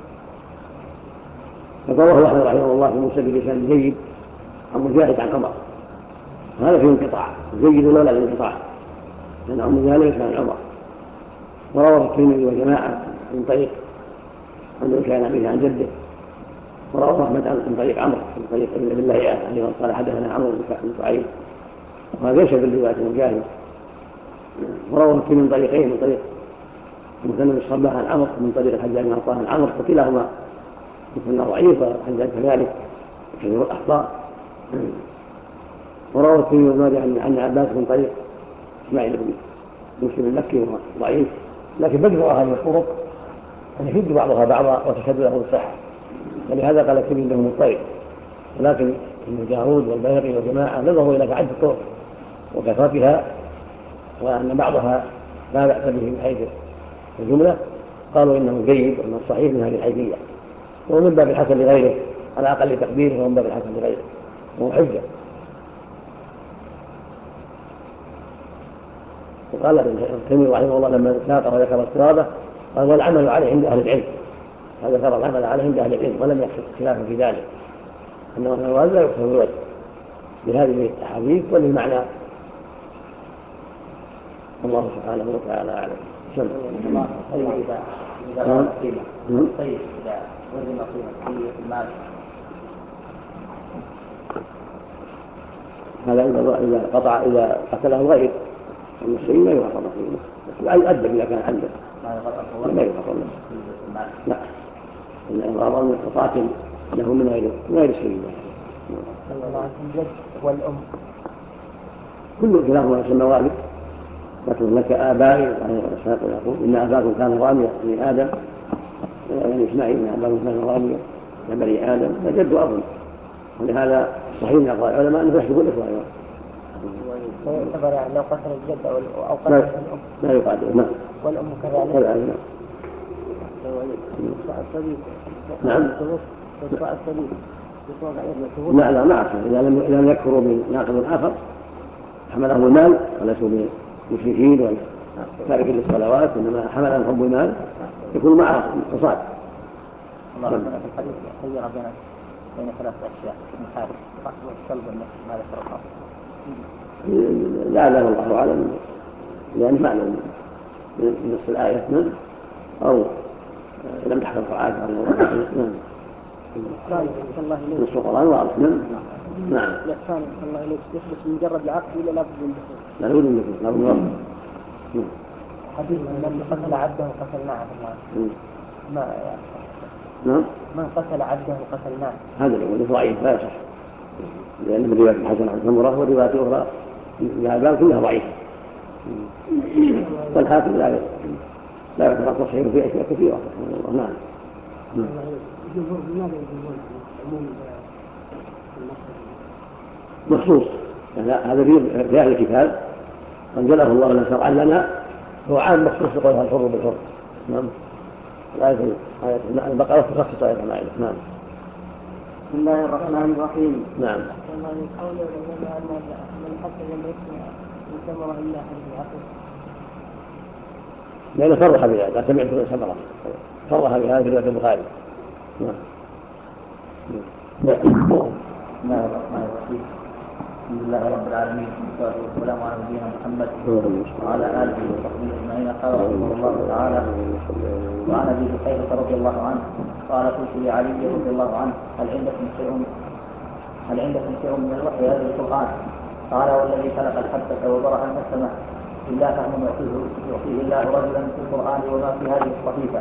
فرواه أحمد رحمه الله في مسند بسند جيد عن مجاهد عن عمر وهذا فيه انقطاع جيد لولا الانقطاع لأن عم ذلك عن عمر. ورواه الترمذي وجماعة من طريق أنه كان أبيه عن جده. ورواه أحمد من طريق عمرو من طريق ابن الله عليه قال حدثنا عمرو بن شعيب وهذا ليس بالرواية مجاهد. ورواه الترمذي من طريقين من طريق مثنى الصباح عن عمرو من طريق الحجاج بن عطاء عن عمرو وكلاهما مثنى ضعيف والحجاج كذلك كثير الأخطاء. ورواه الترمذي عن عباس من طريق إسماعيل بن مسلم المكي وهو ضعيف لكن بدر هذه الطرق أن يشد بعضها بعضا وتشهد له الصحة ولهذا قال الترمذي له مضطرب. ولكن ابن جارود والبيهقي وجماعة نظروا إلى تعدد الطرق وكثرتها وأن بعضها لا بأس به من حيث الجملة قالوا إنه جيد وإنه صحيح من هذه الحيثية، ومن باب الحسن لغيره على أقل تقديره، ومن باب الحسن لغيره وهو حجة. وقال ابن تيمية رحمه الله لما ساق وذكر اضطرابه قال والعمل عليه عند أهل العلم، هذا ذكر العمل عليه عند أهل العلم ولم يحصل خلافا في ذلك، أنه من الوالد لا يكثر الولد بهذه الأحاديث وللمعنى. الله سبحانه وتعالى أعلم. إذا رأى قيمة الصيد إذا وزن قيمة في المال هذا إذا قطع إذا قتله الغير المسلم لا يغفر له، بس يؤدب إذا كان عنده لا يغفر له. لا، إن الغرض من القاتل له من غير السبيل. الجد والأم كل كلاهما يسمى والد، لكن لك آبائي يقول إن آباكم كان رامية بني آدم، يعني إسماعيل إن آباكم كان رامية بني آدم فجد أظن، ولهذا صحيح من أقوال العلماء أنه يحسب الإخوة أيضا. ويعتبر يعني لو قتل الجد أو قتل الأم لا يقاتل. نعم. والأم كذلك. نعم. لا ما أعرف، إذا لم يكفروا بناقض آخر حمله المال وليسوا مشركين ولا تاركين للصلوات، إنما حملهم حب المال يكون معه قصاص. الله ربنا في الحديث خير بين ثلاث أشياء من حال قتل والسلب والنفس، ماذا فرقه؟ لا والله أعلم، لأن معلوم من نص الآية أو لم تحفظ فعاد الله إليك نص القرآن واضح. نعم. الإحسان الله إليك يثبت مجرد العقد ولا لا بد من دخول؟ لا بد من دخول، لا بد من دخول. حديث من قتل عبده وقتلناه ما نعم. من قتل عبده وقتلناه هذا اللي ضعيف لا يصح، لأن رواية الحسن عن ثمرة ورواية أخرى الباب كلها ضعيفة، والحاكم لا يعتبر تصحيح في أشياء كثيرة. نعم. مخصوص هذا في أهل الكتاب أنزله الله لنا شرعا لنا، هو عام مخصوص بقولها الحر بالحر. نعم. آية البقرة تخصص آية المائدة. نعم. بسم الله الرحمن الرحيم. نعم. قول العلماء أن من حسب الاسم يسمى إلا حديث العقل. لأنه صرح بذلك، لا سمعت من سمرة صرح بهذا في رواية البخاري. نعم. بسم الله الرحمن الرحيم. الحمد لله رب العالمين والصلاة والسلام على نبينا محمد وعلى آله وصحبه أجمعين. قال رحمه الله تعالى: وعن أبي بكير رضي الله عنه قال: قلت لعلي رضي الله عنه: هل عندكم شيء من الوحي هذا القرآن؟ قال: والذي خلق الحبة وبرأ النسمة إلا فهم يعطيه الله رجلا في القرآن وما في هذه الصحيفة.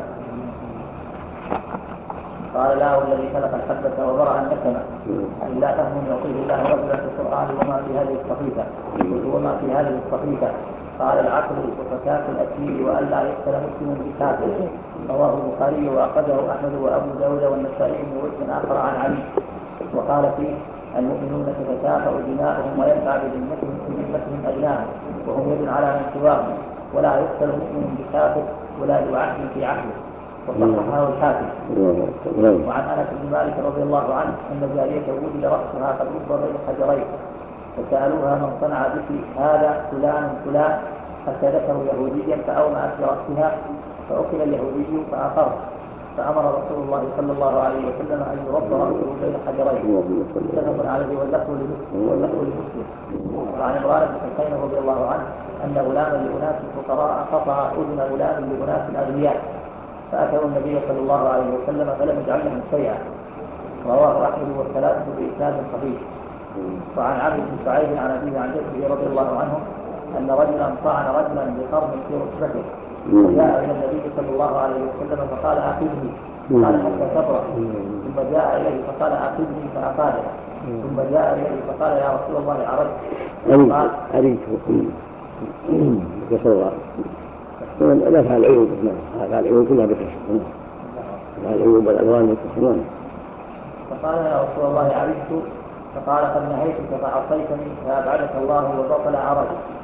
قال: لا، والذي خلق الحبة وبرأ النسمة إلا فهم يعطيه الله رجلا في القرآن وما في هذه الصحيفة. قلت: وما في هذه الصحيفة؟ قال: العقل وفكاك الأسير وألا يقتل مسلم بكافر. رواه البخاري وأخرجه أحمد وأبو داود والنسائي من وجه آخر عن علي، وقال فيه: المؤمنون تتكافأ دماؤهم وينفع بذمتهم أدناهم وهم يد على من سواهم، ولا يقتل مؤمن بكافر ولا ذو عهد في عهده. وصححه الحاكم. وعن أنس بن مالك رضي الله عنه أن جارية وجد رأسها قد رب بين حجرين، فسألوها: من صنع بك هذا؟ فلان. حتى ذكروا يهوديا فأومأت برأسها، فأكل اليهودي فأقر، فأمر رسول الله صلى الله عليه وسلم أن يرد رأسه بين حجرين. متفق عليه واللفظ لمسلم. وعن عمران بن حسين رضي الله عنه أن غلاما لأناس فقراء قطع أذن غلام لأناس أغنياء، فأتوا النبي صلى الله عليه وسلم فلم يجعل لهم شيئا. رواه أحمد والثلاثة بإسناد صحيح. وعن عبد بن سعيد عن أبيه عن جده رضي الله عنه أن رجلا طعن رجلا بقرن في ركبته، فجاء إلى النبي صلى الله عليه وسلم فقال: أقلني. قال: حتى تبرأ. ثم جاء إليه فقال: أقلني فأقاله. ثم جاء إليه فقال: يا رسول الله عرفت. قال: يصور لا فعل العيوب، فعل العيوب كلها بكشف، فعل العيوب والألوان والكشفان. فقال: يا رسول الله عرفت. فقال: قد نهيتك فعصيتني فأبعدك الله وبطل عرضك.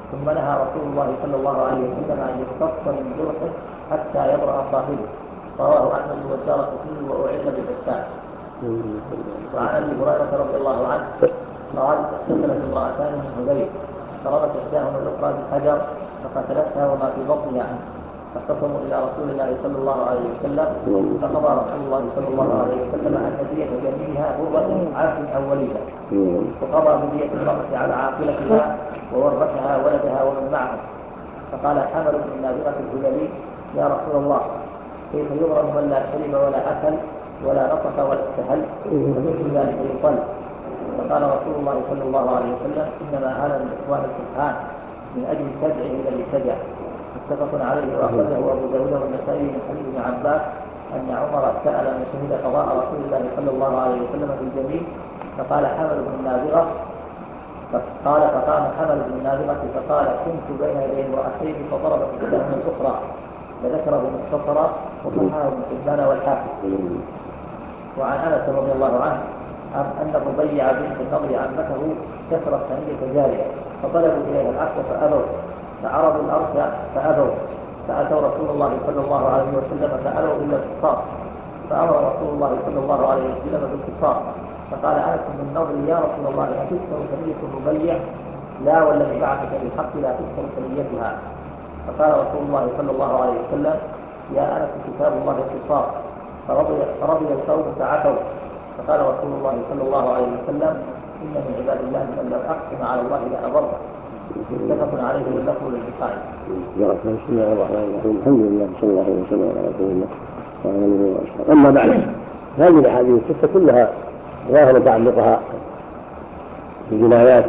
ثم نهى رسول الله صلى الله عليه وسلم أن يقتص من جرحه حتى يبرأ ظاهره. رواه أحمد والدارقطني وأعل بالإحسان. وعن أبي هريرة رضي الله عنه قال: اغتسلت امرأتان من هذيل فرمت إحداهما الأخرى بالحجر فقتلتها وما في بطنها، فاختصموا إلى رسول الله صلى الله عليه وسلم، فقضى رسول الله صلى الله عليه وسلم أن دية جميعها غرة عبد أو وليدة، وقضى بدية المرأة على عاقلتها وورثها ولدها ومن معه. فقال حمل بن النابغة الهذلي: يا رسول الله، كيف يغرم من لا شرب ولا أكل ولا نطق ولا استهل ومثل ذلك يقل؟ فقال رسول الله صلى الله عليه وسلم: إنما هذا من إخوان السبحان من أجل سجعه الذي سجع. متفق عليه وأخرجه أبو داود والنسائي من حديث ابن عباس أن عمر سأل من شهد قضاء رسول الله صلى الله عليه وسلم بالجميع، فقال حمل بن النابغة، فقام حمل بن النابغة فقال: كنت بين يدي امرأتين فضربت إحداهما الأخرى، فذكره مختصرا وصححه ابن حبان والحاكم. وعن أنس رضي الله عنه أنه بيع بنت النضر عمته كسرت ثنية جارية فطلبوا إليها العفو فأبوا، فعرضوا الأرض فأبوا، فأتوا رسول الله صلى الله عليه وسلم فأبوا إلا القصاص، فأمر رسول الله صلى الله عليه وسلم بالقصاص. فقال أنس بن النضر: يا رسول الله، أتكسر ثنية المبيع؟ لا والذي بعثك بالحق لا تكسر ثنيتها. فقال رسول الله صلى الله عليه وسلم: يا أنس، كتاب الله القصاص. فرضي القوم فعفوا. فقال رسول الله صلى الله عليه وسلم: إن من عباد الله من لو أقسم على الله لأبره. متفق عليه واللفظ للبخاري. بسم الله الرحمن الرحيم. الحمد لله صلى الله عليه وسلم على رسول الله وعلى اله وصحبه. اما بعد، هذه الاحاديث السته كلها ظاهر تعلقها بالجنايات،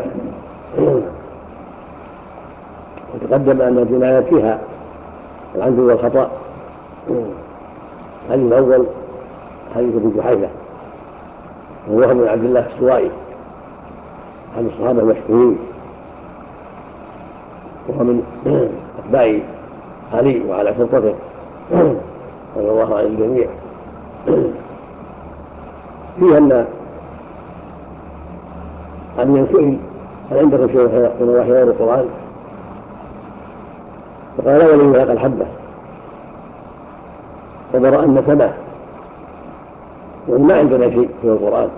وتقدم ان الجنايات فيها العمد والخطا. الحديث الاول حديث ابي جحيفه وهو بن عبد الله السوائي عن الصحابه المشهورين، وهو من أتباع علي وعلى فرقته رضي الله عن الجميع. فيها أن ينسئل: هل عندكم شيء من وحي غير القرآن؟ فقال: ولي يهاق الحبة وبرأ النسمة، وما عندنا شيء في القرآن.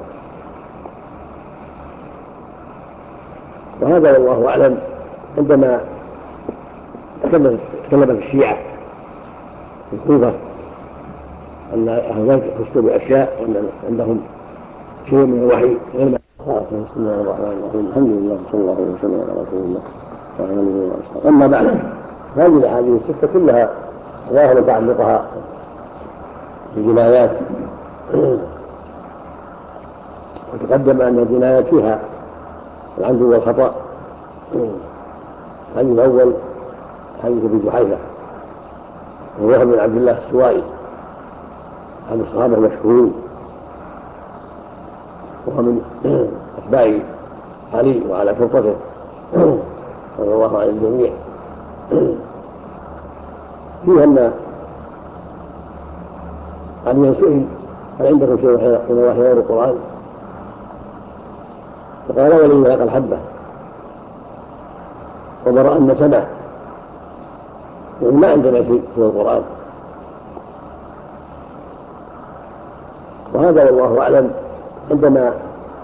وهذا والله أعلم عندما تكلم في الشيعة في الكوفة أن أهل يخشوا بأشياء وأن عندهم شيء من الوحي غير بسم الله الرحمن الرحيم. الحمد لله صلى الله عليه وسلم على رسول الله وعلى اله وصحبه. أما بعد، هذه الاحاديث السته كلها ظاهر تعلقها بالجنايات، وتقدم أن الجنايات فيها العمد والخطأ. الحديث الأول حديث ابي جحيفه وهو بن عبد الله السوائي عن الصحابه المشهورين، وهو من أتباع علي وعلى فرقته رضي الله عن الجميع. فيها أن ينسئل: هل عندكم شيء من وحي غير القرآن؟ فقال: ولي يهاق الحبة وبرأ النسمة، وما عندنا شيء في القرآن. وهذا والله أعلم عندما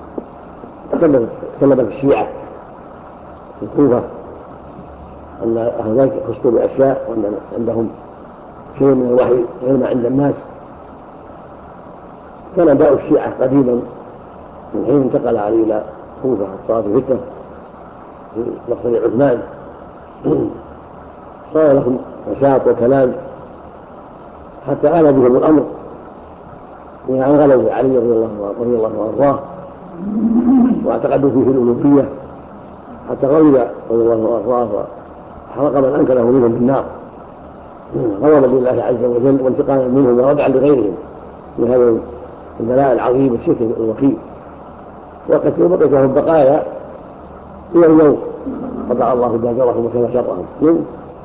تكلم في الشيعة في الكوفة أن أهل يخشوا بأشياء وأن عندهم شيء من الوحي غير ما عند الناس. كان داء الشيعة قديما من حين انتقل علي إلى كوفة صارت فتنة في مقتل عثمان، صار لهم نشاط وكلام حتى آل بهم الأمر من أن غلوا علي رضي الله عنه وأرضاه واعتقدوا فيه الألوهية، حتى غضب رضي الله عنه وأرضاه وحرق من أنكره منهم بالنار غضبا لله عز وجل وانتقاما منهم وردعا لغيرهم من هذا البلاء العظيم والشرك الوخيم. وقتلوا بقيتهم بقايا إلى اليوم قضى الله دابرهم وكان شرهم منه.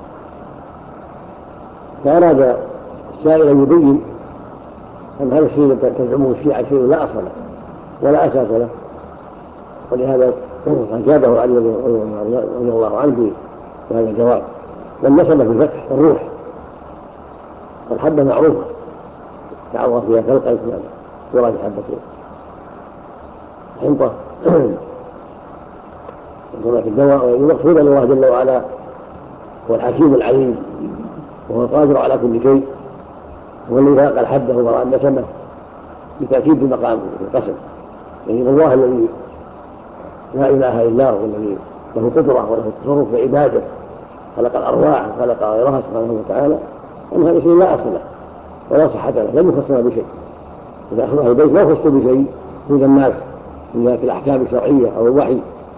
فأراد السائل أن يبين أن هذا الشيء تزعمه الشيعة شيء لا أصل له ولا أساس له، ولهذا أجابه علي رضي الله عنه وهذا الجواب. والنسمة في الفتح الروح، والحبة معروفة تعرض فيها كالقيس ترى بحبة حنطة كما في الدواء. والمقصود أن الله جل وعلا هو الحكيم العليم، وهو القادر على كل شيء، هو الذي خلق الحبة وبرأ النسمة بتأكيد مقام القسم. يعني الله الذي لا إله إلا هو، الذي له قدرة وله التصرف في عباده، خلق الأرواح وخلق غيرها سبحانه وتعالى، أن هذا شيء لا أصل له ولا صحة له، لم يخصنا بشيء. إذا أخذ البيت لا يخص بشيء من الناس من في الأحكام الشرعية أو الوحي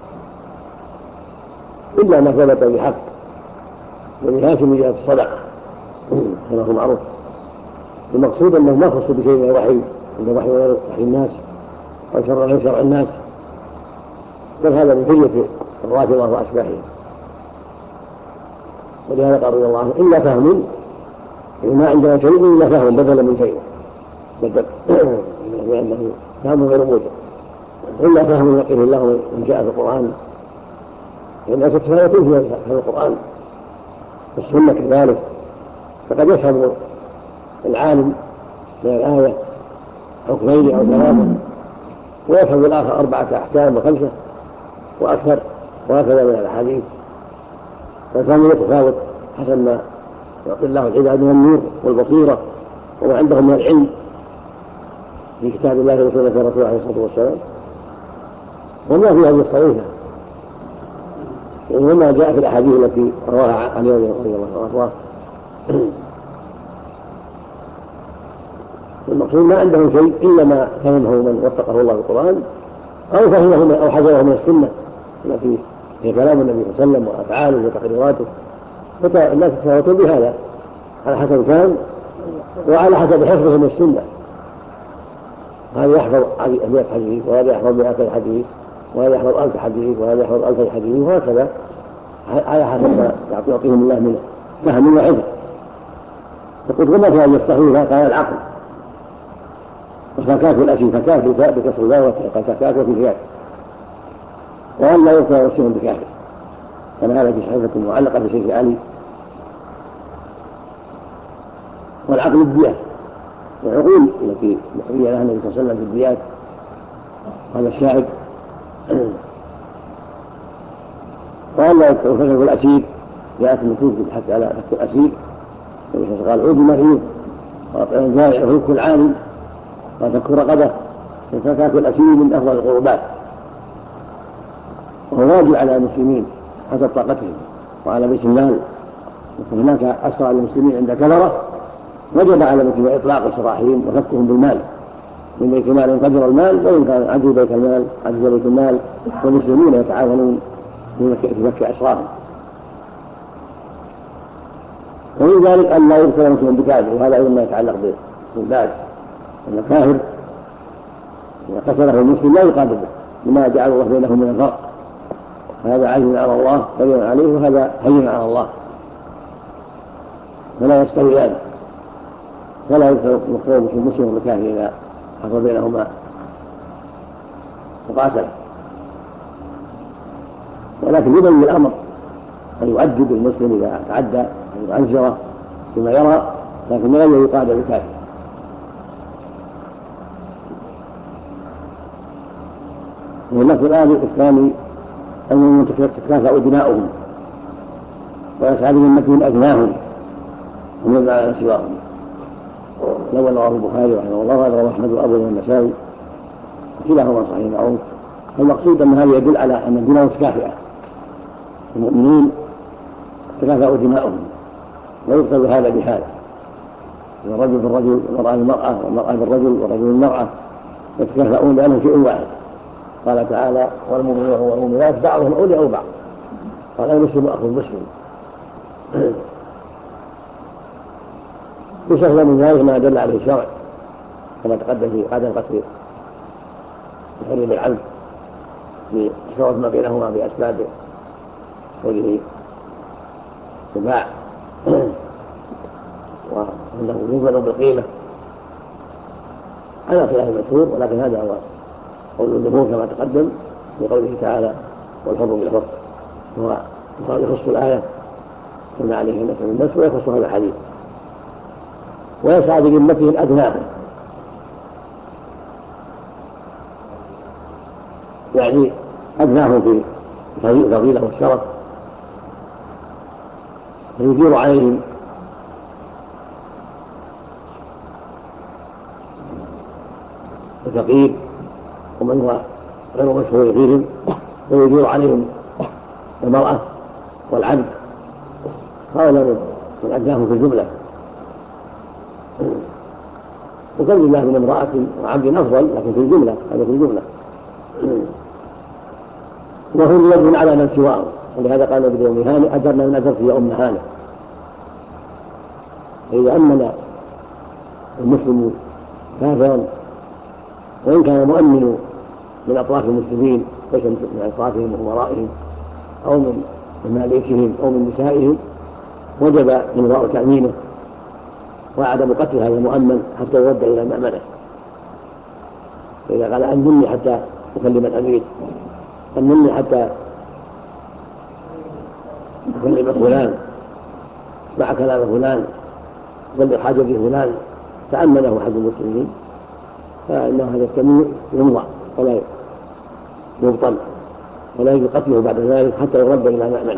إلا ما ثبت بحق، ولهذا من جهة الصدقة كما هو معروف. المقصود أنه ما يخص بشيء من الوحي، من وحي غير وحي الناس أو شرع غير شرع الناس، بل هذا من فجة الرافضة وأشباههم. ولهذا قال الله إلا فهم، يعني ما عندنا شيء إلا فهم بدلا من شيء، بدل لأنه فهم غير موجب. إلا فهم يقيه الله من جاء في القرآن، لأن تتفاوت في القرآن والسنة كذلك. فقد يفهم العالم من الآية حكمين أو ثلاثة، ويفهم الآخر 4 أحكام و5 وأكثر، وهكذا من الأحاديث. فالفهم يتفاوت حسب ما يعطي الله العباد من النور والبصيرة وما عندهم من العلم في كتاب الله وسنة رسوله عليه الصلاة والسلام، وما في هذه الصحيحة وما جاء في الأحاديث التي رواها علي رضي الله عنه. المقصود ما عندهم شيء إلا ما فهمه من وفقه الله بالقرآن أو فهمه أو حذره من السنة التي في كلام النبي صلى الله عليه وسلم وأفعاله وتقريراته. فالناس يتفاوتون بهذا على حسب كان وعلى حسب حفظه من السنة. هذا يحفظ 100 حديث، وهذا يحفظ 200 حديث، وهذا يحفظ 1000 حديث، وهذا يحفظ 2000 حديث، وهكذا على حسب ما يعطيهم الله من فهم وحفظ. فقد وما في هذه الصحيحة قال العقل وفكاك الأسي، فكاك بكسر الله وفكاك وفي فياك، وأن لا يذكر وسيم بكافر. كان هذا في صحيفة معلقة في سيف علي. والعقل الدية والعقول التي بقي لها النبي صلى الله عليه وسلم في الديات. هذا الشاهد. وأن لا يذكر وفكاك الأسير، جاءت النصوص بالحث على فك الأسير، قال عود مريض وأطعم الجائع وفك العالم وفك رقبة. ففكاك الأسير من أفضل القربات، وهو واجب على المسلمين حسب طاقتهم وعلى بيت المال. هناك أسرى للمسلمين عند كثرة، وجب على المسلمين إطلاق سراحهم وفكهم بالمال من بيت المال قدر المال، وإن كان عجز بيت المال عجز بيت المال، والمسلمون يتعاونون في فك أسراهم. ومن ذلك أن لا يبتلى مسلم بكافر، وهذا أيضا ما يتعلق بالباب أن الكافر إذا قتله المسلم لا يقابله لما جعل الله بينهم من الفرق، هذا عجز على الله كريم عليه، وهذا هين على الله، فلا يستويان. فلا يقتل المسلم والكافر إذا حصل بينهما مقاتلة، ولكن يبين الأمر أن يؤدب المسلم إذا تعدى أن يعنزره بما يرى، لكن من غير يقاتل الكافر. والنفس الآن الثاني أنهم تتكافأ دماؤهم ويسعى بذمتهم أدناهم ومن على سواهم. لو رواه البخاري رحمه الله وهذا رواه أحمد وأبو والنسائي كلاهما صحيح معروف. المقصود أن هذا يدل على أن الدماء متكافئة، المؤمنين تتكافأ دماؤهم، ويقتل هذا بهذا، الرجل بالرجل والمرأة بالمرأة والمرأة بالرجل والرجل بالمرأة يتكافؤون لأنهم شيء واحد. قال تعالى والمؤمنون والمؤمنات بعضهم أولياء بعض، قال المسلم أخو المسلم. يشهد من ذلك ما دل عليه الشرع كما تقدم في عدم قتل تحريم العبد بتفاوت ما بينهما بأسباب قوله سباع وأنه يوزن بالقيمة على خلاف المشهور، ولكن هذا هو قول الجمهور كما تقدم في قوله تعالى والحر بالحر، هو يخص الآية سمع عليه الناس من الناس ويخص هذا الحديث، ويسعى بذمته الأدناهم، يعني أدناهم في الفضيلة والشرف، فيجير عليهم الفقير ومن هو غير مشهور فيهم، ويجير عليهم المرأة والعبد، هؤلاء من أدناهم في الجملة، وكل الله من امرأة وعبد أفضل، لكن في الجملة هذا في الجملة. وهم يد على من سواهم، ولهذا قال ابن أم هانئ أجرنا من أجرت يا أم هانئ. فإذا أمن المسلم كافرا وإن كان مؤمن من أطراف المسلمين ليس من أطرافهم وأمرائهم أو من مماليكهم أو من نسائهم، وجب إلغاء تأمينه وعدم قتل هذا المؤمن حتى يرد إلى مأمنه. فإذا قال أمنني حتى أكلم الأمير، أمنني حتى أكلم فلان، اسمع كلام فلان، بلغ حاجة فلان، تأمنه أحد المسلمين، فإن هذا التأمين يمضى ولا يبطل ولا يجب قتله بعد ذلك حتى يرد إلى مأمنه.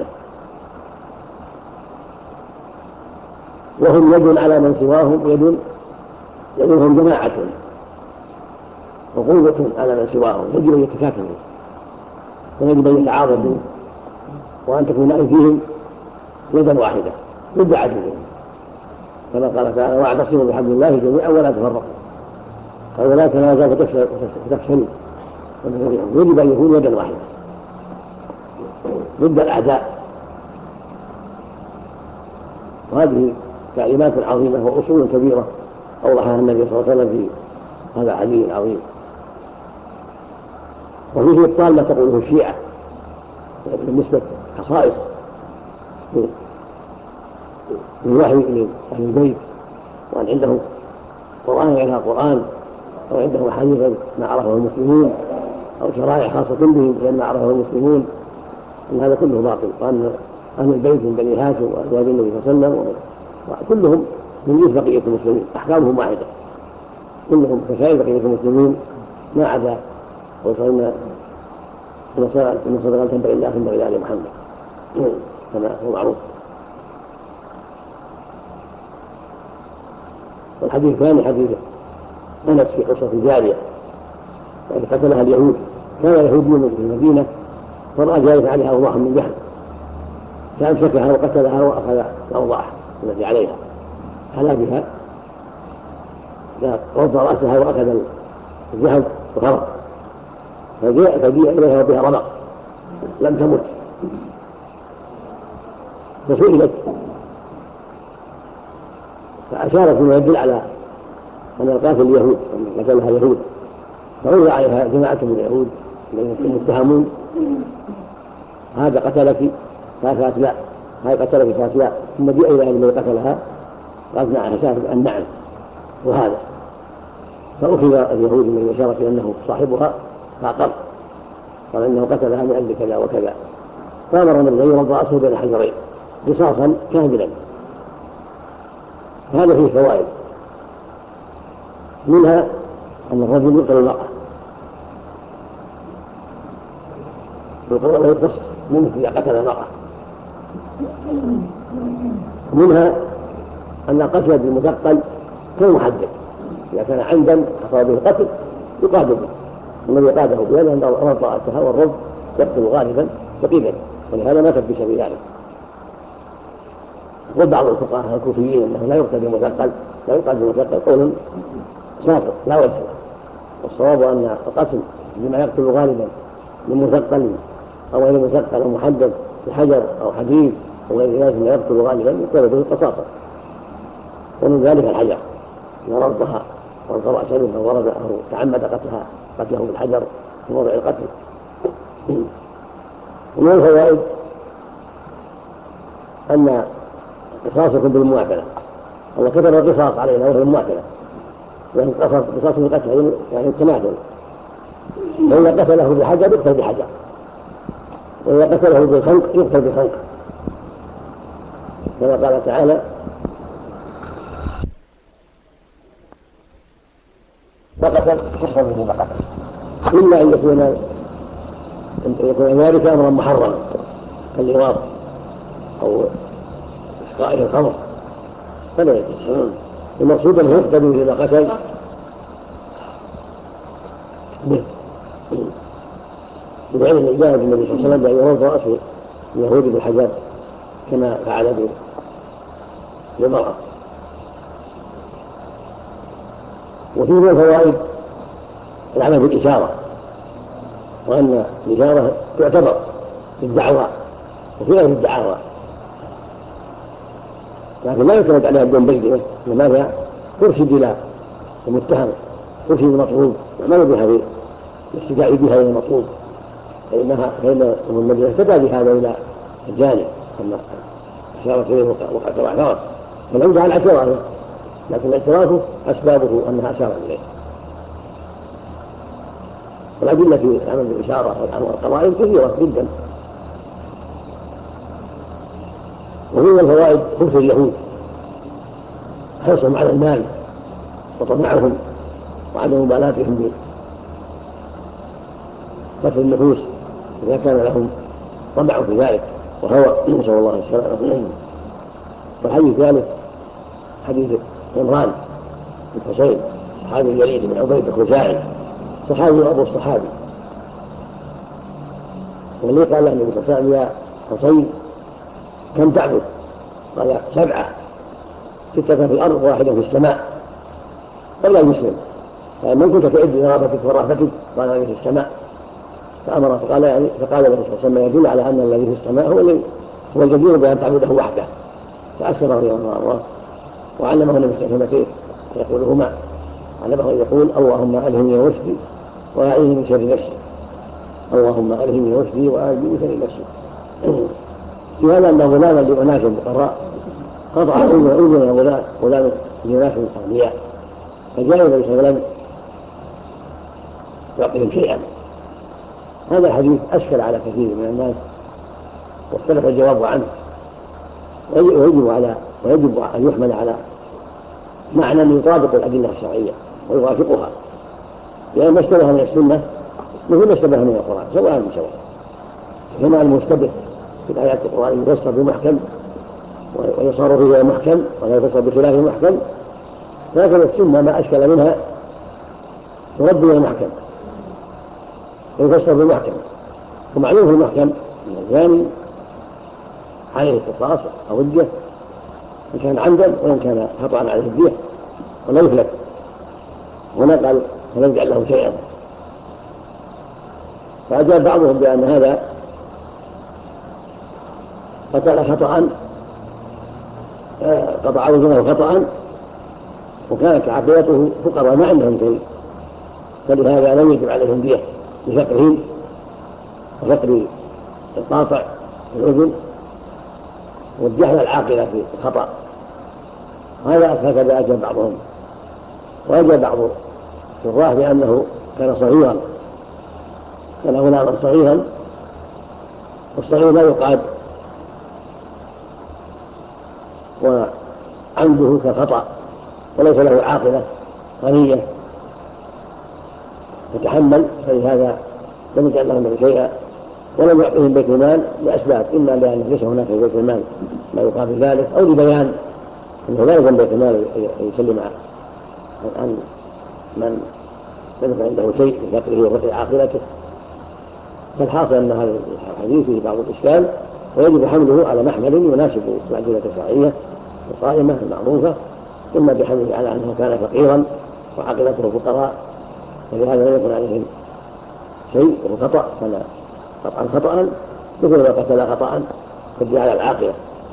وهم يد على من سواهم، يدهم جماعة وقوة على من سواهم، يجب أن يتكاتلوا ويجب أن يتعاضدوا وأن تكون أيديهم يدا واحدة ضد عدوهم، كما قال تعالى واعتصموا بحبل الله جميعا ولا تفرقوا، ولا تنازعوا فتفشلوا. يجب أن يكون يدا واحدة ضد الأعداء. وهذه كلمات عظيمة وأصول كبيرة أوضحها النبي صلى الله عليه وسلم في هذا الحديث العظيم. وفيه إبطال ما تقوله الشيعة بالنسبة خصائص من وحي لأهل البيت، وأن عندهم قرآن غير قرآن، أو عندهم حديثا ما عرفه المسلمون، أو شرائع خاصة بهم لأن ما عرفه المسلمون، أن هذا كله باطل، وأن أهل البيت من بني هاشم وأزواج النبي صلى الله عليه وسلم وكلهم من جنس بقية المسلمين، أحكامهم واحدة كلهم كسائر بقية المسلمين ما عدا وصلنا إن صدقة تنبغي الله تنبغي آل محمد كما هو معروف. والحديث الثاني حديث أنس في قصة الجارية التي قتلها اليهود. كان يهودي في المدينة فرأى جارية عليها أوضاح من جهل، فأمسكها وقتلها وأخذ الأوضاح التي عليها، حلا بها، فوضع رأسها وأخذ الذهب وهرب، فجيء إليها وبها رمق لم تمت، فسئلت فأشارت بما يدل على أن القاتل اليهود قتلها اليهود، فعرض عليها جماعة من اليهود المتهمون هذا قتلك، قالت لا، هذا قتلك، قالت لا، ثم جاء إلى الذي قتلها قالت نعم، فشافت أن نعم وهذا، فأخذ اليهود الذي أشارت أنه صاحبها فأقر، قال إنه قتلها من أجل كذا وكذا، فأمر النبي أن يرد رأسه بين حجرين قصاصا كاملا. هذا فيه فوائد، منها أن الرجل يقتل المرأة ويقتص منه إذا قتل المرأة. منها أن القتل بالمثقل كالمحدد، إذا كان عمدا حصل به القتل يقاد به، الذي قاده بيده أن رد رأسها، والرد يقتل غالبا ثقيلا، ولهذا ما ثبت في ذلك. وبعض الفقهاء الكوفيين أنه لا يقتل بالمثقل، لا يقتل بالمثقل قول ساقط لا وجه، والصواب أن القتل بما يقتل غالبا من مثقل أو غير مثقل أو محدد بحجر أو حديد أو غير ذلك ما يقتل غالبا يقتل به قصاصا، ومن ذلك الحجر إذا ردها ورد رأسه أو ورد أو تعمد قتله بالحجر في موضع القتل. ومن الفوائد أن قصاصكم بالمماثلة، الله كتب القصاص علينا وهي المماثلة، يعني قصاص بالقتل يعني التماثل، فإذا قتله بحجر يقتل بحجر، وإذا قتله بالخنق يقتل بالخنق، كما قال تعالى فقتل تحصل به فقتل، إلا أن يكون ذلك أمرا محرما كاللواط أو إسقائه الخمر فلا يجوز. المقصود أنه يقتل إذا قتل به بعين جاء النبي صلى الله عليه وسلم بأن يرد رأسه اليهود بالحجاب كما فعل بالمرأة. وفيه من الفوائد العمل بالإشارة، وأن الإشارة تعتبر في الدعوة وفي غير الدعاوى، لكن لا يعتمد عليها بدون بينة، إنما هي ترشد إلى المتهم، ترشد المطلوب، يعمل بها في الاستداء بها إلى المطلوب، فإن النبي اهتدى بهذا إلى الجانب أن أشارت إليه وقعت واعترف، فالعمد على اعترافه، لكن اعترافه أسبابه أنها أشارت إليه. والأدلة في العمل بالإشارة والقرائن كثيرة جدا. ومن الفوائد خبث اليهود، حرصهم على المال وطمعهم وعدم مبالاتهم بقتل النفوس إذا كان لهم طمع في ذلك وهو، نسأل الله السلامة. والحديث الثالث حديث عمران بن حسين صحابي الوليد بن عبيد الخزاعي، صحابي وأبو الصحابي، واللي قال له النبي صلى الله عليه وسلم يا حسين كم تعبد؟ قال 7، 6 في الأرض و1 في السماء. قال المسلم من كنت تعد إرابتك ورهبتك؟ قال الذي في السماء. فأمر فقال له صلى الله عليه وسلم يدل على أن الذي في السماء هو الجدير بأن تعبده وحده، فأسره رضي الله وعلمه المستفهمتين يقولهما، علمه أن يقول اللهم ألهمني رشدي وأعيني من شر نفسي، اللهم ألهمني رشدي وأعيني من شر نفسي. في هذا أن غلاما لأناس فقراء قطع أذن غلام لأناس أغنياء، فجاء النبي صلى الله عليه وسلم يعطيهم شيئا. هذا الحديث أشكل على كثير من الناس واختلف الجواب عنه، ويجب أن يحمل على معنى يطابق الأدلة الشرعية ويوافقها، لأن ما اشتبه من السنة مثل ما اشتبه من القرآن سواء بسواء، كما المشتبه في الآيات القرآن يفسر بمحكم ويصار فيه محكم ولا يفسر بخلاف المحكم، لكن السنة ما أشكل منها يرد إلى المحكم ويفسر بالمحكم. ومعلوم في المحكم أن الزاني عليه القصاص أو الدية إن كان عمدا وإن كان خطأ عليه الدية ولا يفلت. هنا قال فلم يجعل له شيئا، فأجاب بعضهم بأن هذا قتل خطأ، قطع وجهه خطأ وكانت عقيدته فقراء ما عندهم شيء، فلهذا لم يجب عليهم دية لفقرهم وفقر القاطع في الأذن والجهل العاقلة في الخطأ. هكذا أجاب بعضهم. وأجاب بعض الشراح بأنه كان صغيرا، كان غلاما صغيرا، والصغير لا يقعد وعنده كخطأ وليس له عاقلة غنية تتحمل، فلهذا لم يجعل لهم شيئا ولم يعطيهم بيت المال لأسباب، إما لأن ليس هناك بيت المال ما يقابل ذلك، أو لبيان أنه لا يلزم بيت المال يسلم عن من لم يكن عنده شيء في فقره وفقر عاقلته. فالحاصل أن هذا الحديث فيه بعض الإشكال، ويجب حمله على محمل يناسب الأدلة الشرعية القائمة المعروفة، إما بحمله على أنه كان فقيرا وعاقلته فقراء فلهذا لا يكون عليهم شيء وهو خطأ، كان قطعا خطأ مثل ما قتل خطأ فدي على العاقلة،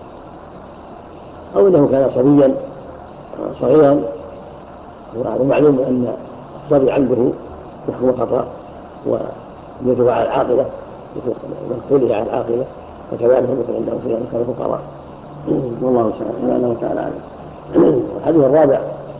أو أنه كان صبيا صغيرا ومعلوم أن الصبي عنده يحكم خطأ ويجب على العاقلة مقتوله على العاقلة، فكذلك يكون عنده شيئا كان فقراء. والله سبحانه وتعالى. الحديث الرابع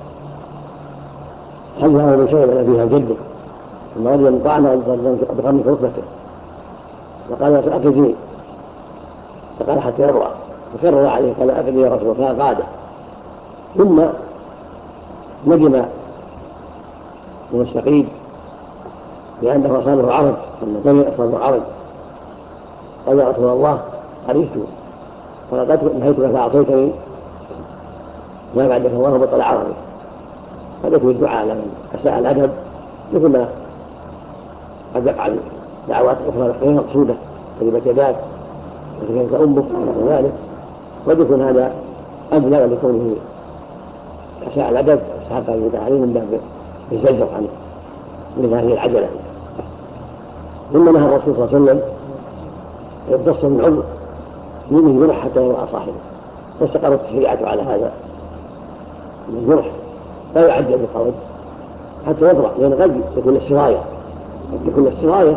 حديث عن ابي شيبة الذي جده ثم رجل طعنه بقرن في ركبته فقال سأتجني، فقال حتى يبرأ، فكرر عليه قال أقضي يا رسول الله فقاده، ثم ندم من السقيم لأنه أصابه عرج، أن النبي أصابه عرج، قال يا رسول الله عرفت فلقد نهيتك فأعصيتني ما بعدك الله بطل عرضي. هذا في الدعاء لمن أساء الأدب، مثل ما قد يقع دعوات أخرى غير مقصودة كلمة يداك وكلمة أمك ونحو ذلك، قد يكون هذا أبلغ لكونه أساء الأدب استحق أن يدعى عليه من باب الزجر عنه من هذه العجلة. ثم نهى الرسول صلى الله عليه وسلم يقتص من عضو من جرح حتى يرى صاحبه، واستقرت الشريعة على هذا من الجرح لا يعجل بالقول حتى يبرأ، لأن قد يكون السراية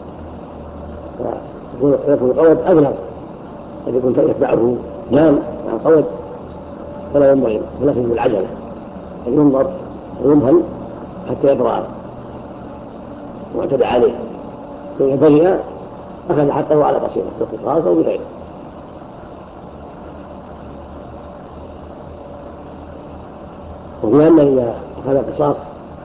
يكون القود أبلغ، قد يكون يتبعه مال مع القود فلا ينبغي فلا تجد العجلة، أن ينظر ويمهل حتى يبرأ واعتدى عليه، فإذا برئ أخذ حقه على بصيرة بالقصاص أو بغيره. وفي أن إذا أخذ القصاص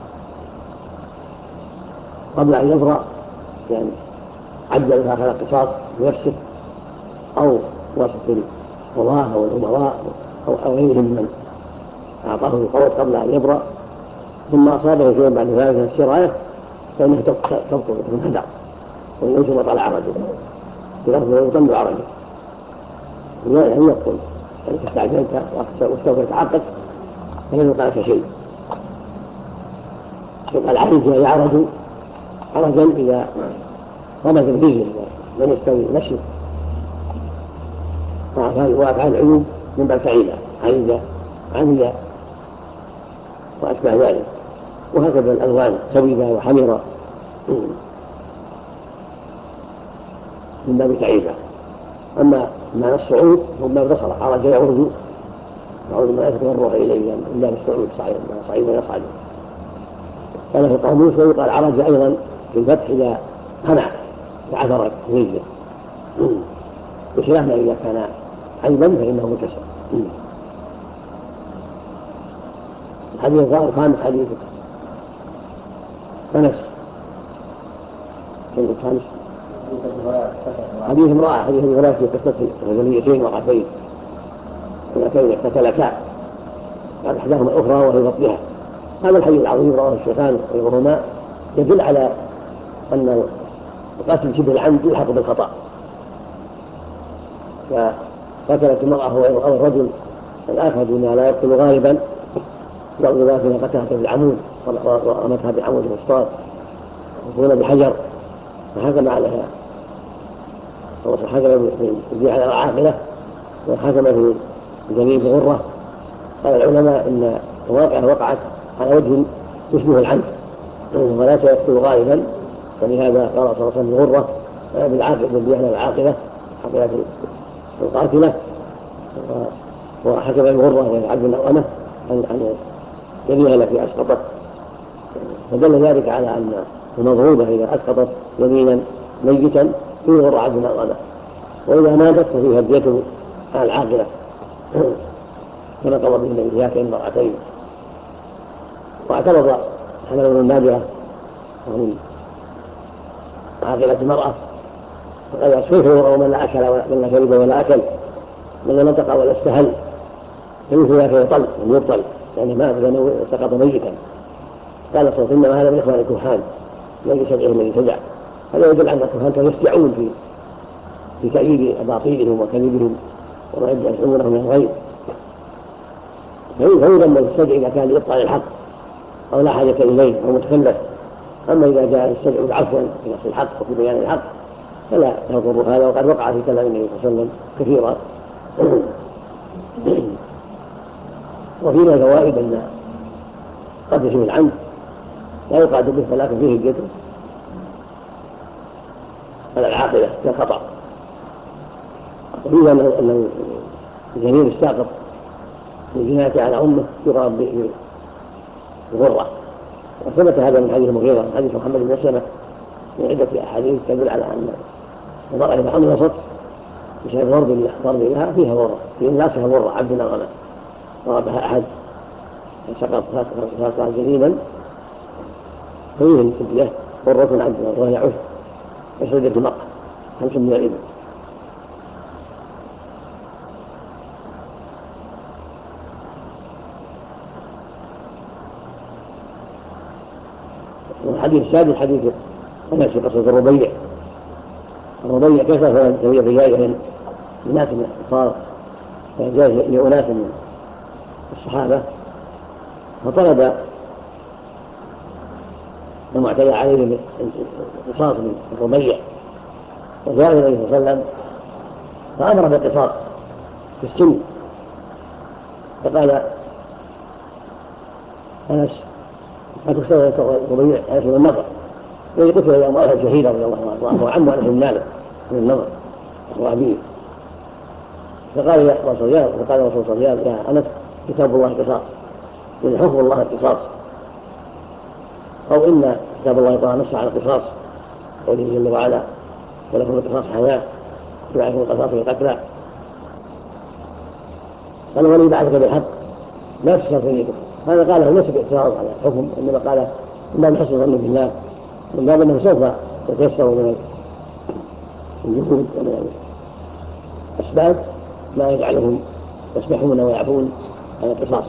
قبل أن يبرأ يعني عجل فأخذ القصاص بنفسه أو واسطة القضاة أو الأمراء أو غيرهم من أعطاه القوت قبل أن يبرأ، ثم أصابه شيء بعد ذلك من السراية فإنها تبطل وتنهدر وينشر طلع رجل بلفظ ويطل عرجه، يعني يقول أنك استعجلت واستوفيت حقك فلن يقع لك شيء. يقال العرج يعرج عرجا إذا رمز به لم يستوي نشر وأفعال العيوب من باب فعيلة عمل وأشبه ذلك، وهكذا الألوان سويدة وحمرة من باب فعيلة. أما معنى الصعود هو باب بصر، عرج يعرج الملائكة والروح إليه إلا بالصعود صعيد ويصعد. قال في القاموس ويقال عرج أيضا في الفتح إذا خنع وعثر رجله، بخلاف ما إذا كان عيبا فإنه مكسر. الحديث الخامس حديث أنس الخامس حديث امرأة حديث امرأة في قصة رجليتين وقعتين ولكن اقتتلتا قال إحداهما الأخرى وهي بطنها. هذا الحديث العظيم رواه الشيخان وغيرهما يدل على أن القتل شبه العمد يلحق بالخطأ، فقتلت المرأة أو الرجل الآخر بما لا يقتل غالبا بعض ذلك قتلها بالعمود ورمتها بالعمود المسطار وهنا بحجر فحكم عليها حكم بالجيع على العاقلة وحكم في الجنين بغرة. قال العلماء إن الواقعة وقعت على وجه يشبه العمد ولا سيقتل غالبا، فلهذا قال صلى الله عليه وسلم بغرة بالجيع على العاقلة حقيقة القاتلة، وحكم الغرة وهي عبد النوامة عن يديها التي أسقطت، فدل ذلك على أن المضروبة إذا أسقطت يمينا ميتا فيه غرة عبد النوامة، وإذا ماتت ففيها الدية على العاقلة كما قضى به بهاتين المرأتين. واعترض حمل بن النابغة ومن عاقلة المرأة فقال كيف يرى من لا أكل من لا شرب ولا أكل من لا نطق ولا استهل فمثل ذلك يطل من يبطل يعني ما لأنه سقط ميتا. قال صلى الله عليه وسلم هذا من إخوان الكهان الذي سجعه الذي سجع. هذا يدل على الكهان كانوا يستعون في تأييد أباطيلهم وكذبهم وما يدعونه من الغيب، فيذم السجع إذا كان لإبطال الحق أو لا حاجة إليه أو متكلف. أما إذا جاء السجع عفوا في نص الحق وفي بيان الحق فلا يضر هذا، وقد وقع في كلام النبي صلى الله عليه وسلم كثيرا. وفينا فوائد أن قد يشبه العمد لا يقعد به ولكن فيه الجد على العاقلة كالخطأ. وفينا أن الجنين الساقط الجناية على أمه يقام بغرة، وثبت هذا من حديث المغيرة من حديث محمد بن مسلمة من عدة أحاديث تدل على أن المرأة إذا حمل وسط بسبب ضرب لها فيها ضرة، في ناسها ضرة عبد أو أمة ضربها أحد فسقط فاسقط جديدا فيه الفدية ضرة عبد وهي عشر يسرد المرأة 5 من الإبل. والحديث السادس حديث أنس في قصة الربيع كسر فهي رجال الناس من الأنصار فجاء لأناس من الصحابة فطلب المعتدى عليه قصاص من الربيع وجاء النبي صلى الله عليه وسلم فأمر بالقصاص في السن فقال أنس ما تكسر الربيع أنس من النظر الذي قتل يوم أحد شهيدا رضي الله عنه وعمه أنس بن مالك من النظر وأبيه فقال رسول الله يا أنس كتاب الله القصاص إن حكم الله القصاص أو إن كتاب الله تعالى نص على القصاص قوله جل وعلا ولكم القصاص حياة ويعرفون القصاص بالقتلى قال ولي بعدك بالحق لا تشترط إليكم. هذا قاله ليس باعتراض على الحكم إنما قال إنما بحسن ظن بالله من باب أنه سوف يتيسر من الجهود ومن الأسباب ما يجعلهم يسمحون ويعفون عن القصاص.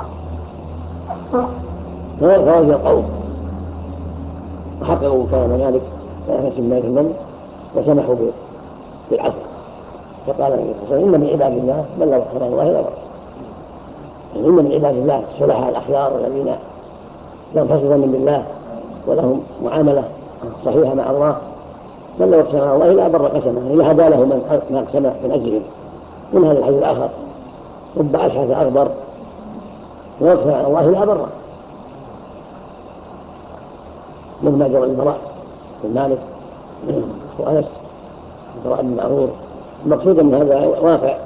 فوجد القوم وحققوا كلام مالك فأنس بن مالك المن وسمحوا بالعفو. فقال النبي صلى الله عليه وسلم إن من عباد الله من لو اقترى الله لا بأس. إن من عباد الله الصلحاء الأخيار الذين لهم حسن ظن بالله ولهم معاملة صحيحة مع الله من لو اقترى الله لا بر قسمه إلا هدى له من أقسم من أجلهم. من هذا الحديث الآخر رب أشعث أغبر ويقسم على الله لا بر مما جرى البراء بن مالك وأنس البراء بن معرور. المقصود أن هذا واقع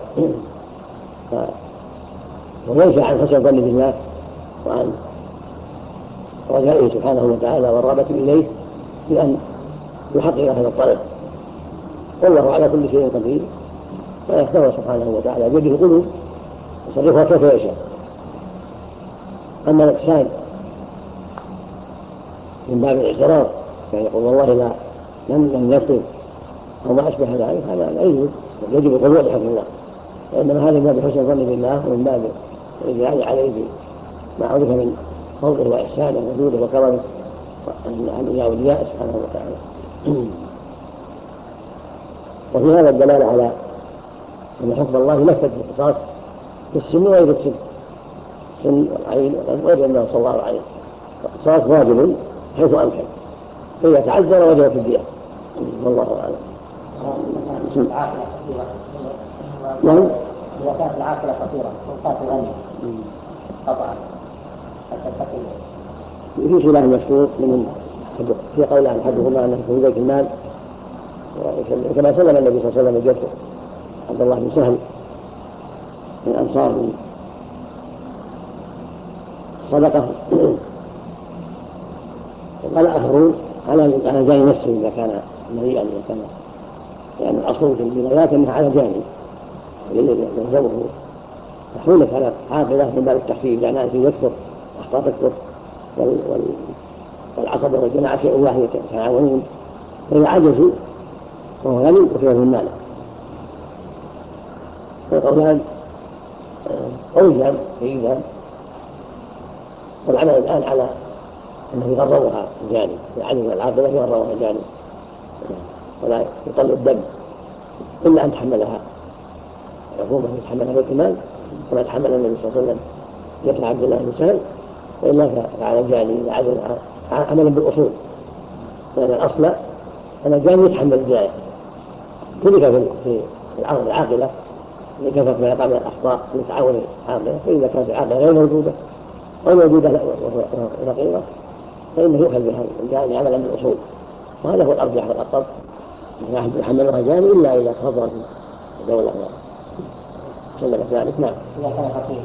وينشأ عن حسن ظن بالله وعن رجائه سبحانه وتعالى والرغبة إليه بأن يحقق هذا الطلب. والله على كل شيء قدير ويختار سبحانه وتعالى بيده القلوب يصرفها كيف يشاء. أما الإحسان من باب الاعتراض يعني يقول والله لا لم يكتب أو ما أشبه ذلك هذا لا يجب الخضوع لحكم الله. وإنما هذا من باب حسن ظن بالله ومن باب الإجلال عليه ما عرف من فضله وإحسانه وجوده وكرمه عن أولياء سبحانه وتعالى. وفي هذا الدلالة على أن حكم الله ينفذ في القصاص في السن وغير السن السن والعين وغير أنه صلى الله عليه القصاص واجب حيث أمكن فإذا تعذر وجبت الدية والله أعلم. نعم إذا كانت العاقلة قصيرة والقاتل غني قطعا في خلاف مشهور من في قول عن أحدهما أنه في بيت المال كما سلم النبي صلى الله عليه وسلم جده عبد الله بن سهل من أنصار صدقة وقال آخرون على جاني نفسه إذا كان مريئا إذا كان يعني الأصل في الولايات أنها على جاني يلزمه تحويلك على عاقلة من باب التخفيف لأن الذي يكثر أخطاء تكثر والعصبة والجماعة شيء واحد يتعاونون فإذا عجزوا وهو غني وفيه من ماله. والقولان أوجب جيدا والعمل الآن على أنه يغررها الجاني العجز والعاقلة يغررها الجاني ولا يطلع الدم إلا أن تحملها عقوبة يتحملها بيت المال كما تحمل النبي صلى الله عليه وسلم يقتل عبد الله بن سهل وإلا فعلى الجاني عدل عملا بالأصول لأن الأصل أن الجاني يتحمل الجاني كذلك في العرض العاقلة لكثرة ما يقع من الأخطاء من تعاون العاقلة. فإذا كانت العاقلة غير موجودة أو موجودة رقيقة فإنه يؤخذ بها الجاني عملا بالأصول وهذا هو الأرجح والأقرب لا أحد يحملها جاني إلا إذا تفضل الدولة سلم ذلك. نعم إذا كان فقير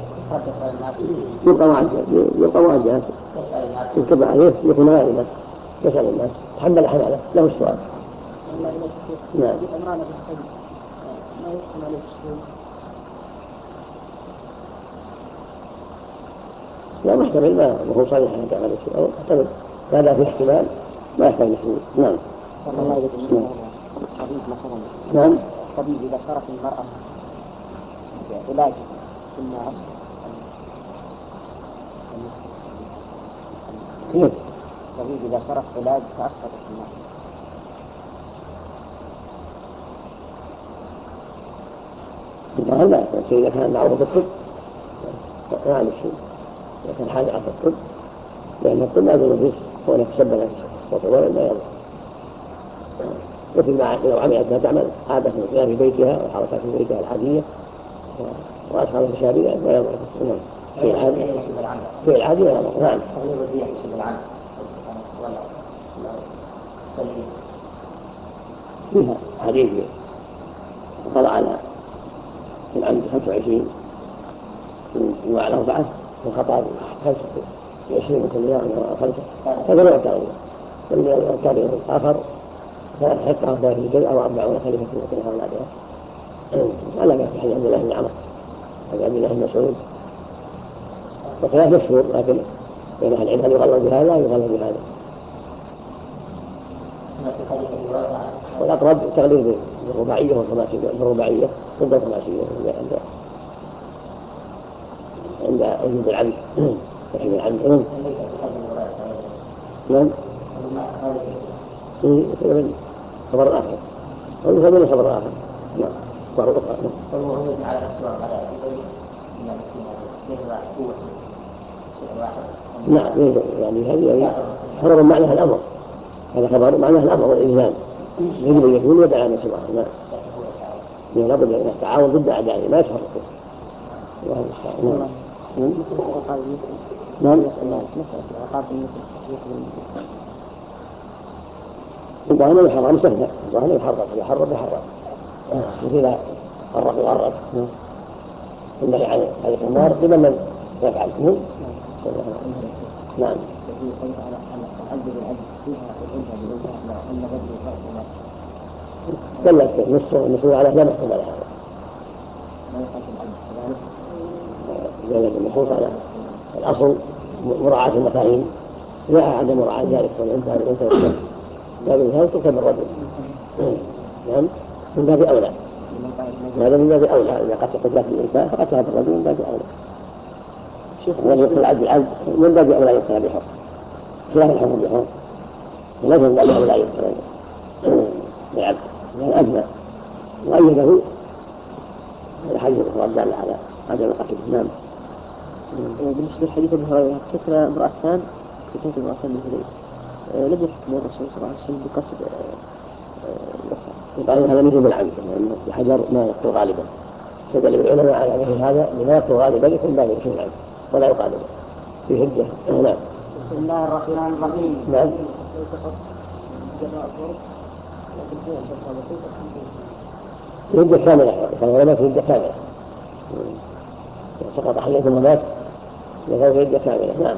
يبقى معجزات يكتب عليه يكون غالبا يسأل الناس تحمل حمله له السؤال. نعم. عمران بن حي ما يحكم عليه الشهود. لا محتمل ما هو صريح أنك عليه الشهود أو محتمل هذا في احتمال ما يحتاج الشهود. نعم. الله يذكر طبيب مثلا. نعم. طبيب إذا صارت المرأة علاج ثم أصبح طبيب إذا صرف علاج فأسقطت المرأة. لا إذا كان معروف بالطب ما عليه شيء، إذا كان حاجة في الطب لأن الطب لا يضر به هو يتسبب في السقوط ولا لا يضر. مثل ما لو عملت ما تعمل عادة في بيتها وحركات في بيتها العادية وأسقط مشابهة لا يضر في العادة في العادة لا يضر. نعم. فيها حديث قضى على العمد 25 وعلى 4 والخطأ 25 من كل يوم 5 هذا لا يعتبر. واللي يعتبر الآخر 3 حقة في الجزء أو 40 خليفة في أولادها. على ما في حديث عبد الله بن عمرو وعبد الله بن مسعود وخلاف مشهور لكن بين أهل العلم يغلظ بهذا ويغلظ بهذا. والأقرب تغليظ بالرباعية والخماسية بالرباعية ضد الخماسية عند وجود العبد وحيد العبد. نعم. من خبر آخر ومثل من خبر آخر. نعم. وهو أخرى. والمعود على الأسواق على أبي من المسلمين قوة شيء واحد. نعم يعني هذه خبر معناها الأمر. هذا خبر معناه الأمر والإلزام يجب أن يكون يدعى من سواء. نعم. لابد من التعاون ضد أعدائه ما يتفرقوا. نعم. نعم. الظاهر يحرم سهلا. الظاهر يحرم مثل غرب النهي عن هذه الأمور لمن لم يفعل. نعم. دلت نصه على لا محكم على هذا. دلت النصوص على الأصل مراعاة المفاهيم لا عدم مراعاة ذلك والأنثى لكن هذا تكتب الرجل. نعم. من باب أولى هذا من باب أولى إذا قد تقدر في الإنسان فقد تهب الرجل من باب أولى. ويقتل العبد من باب أولى يقتل بحر خلاف الحكم بحر وليس من باب أولى يقتل بالعبد لأن أدنى وأيده الحديث الأخرى الدالة على عدم القتل. نعم. بالنسبة لحديث أبي هريرة قتل امرأتان من هذيل لم يحكم الرسول صلى الله عليه وسلم بقتل يقال هذا مثل العمد لأن الحجر ما يقتل غالبا فدل العلماء على مثل هذا لما يقتل غالبا يكون باب مثل العمد ولا يقال في هجة. نعم. بسم الله الرحمن الرحيم. نعم. هجة كاملة فالعلماء في هجة كاملة سقط حليكم ومات لغير هجة كاملة. نعم.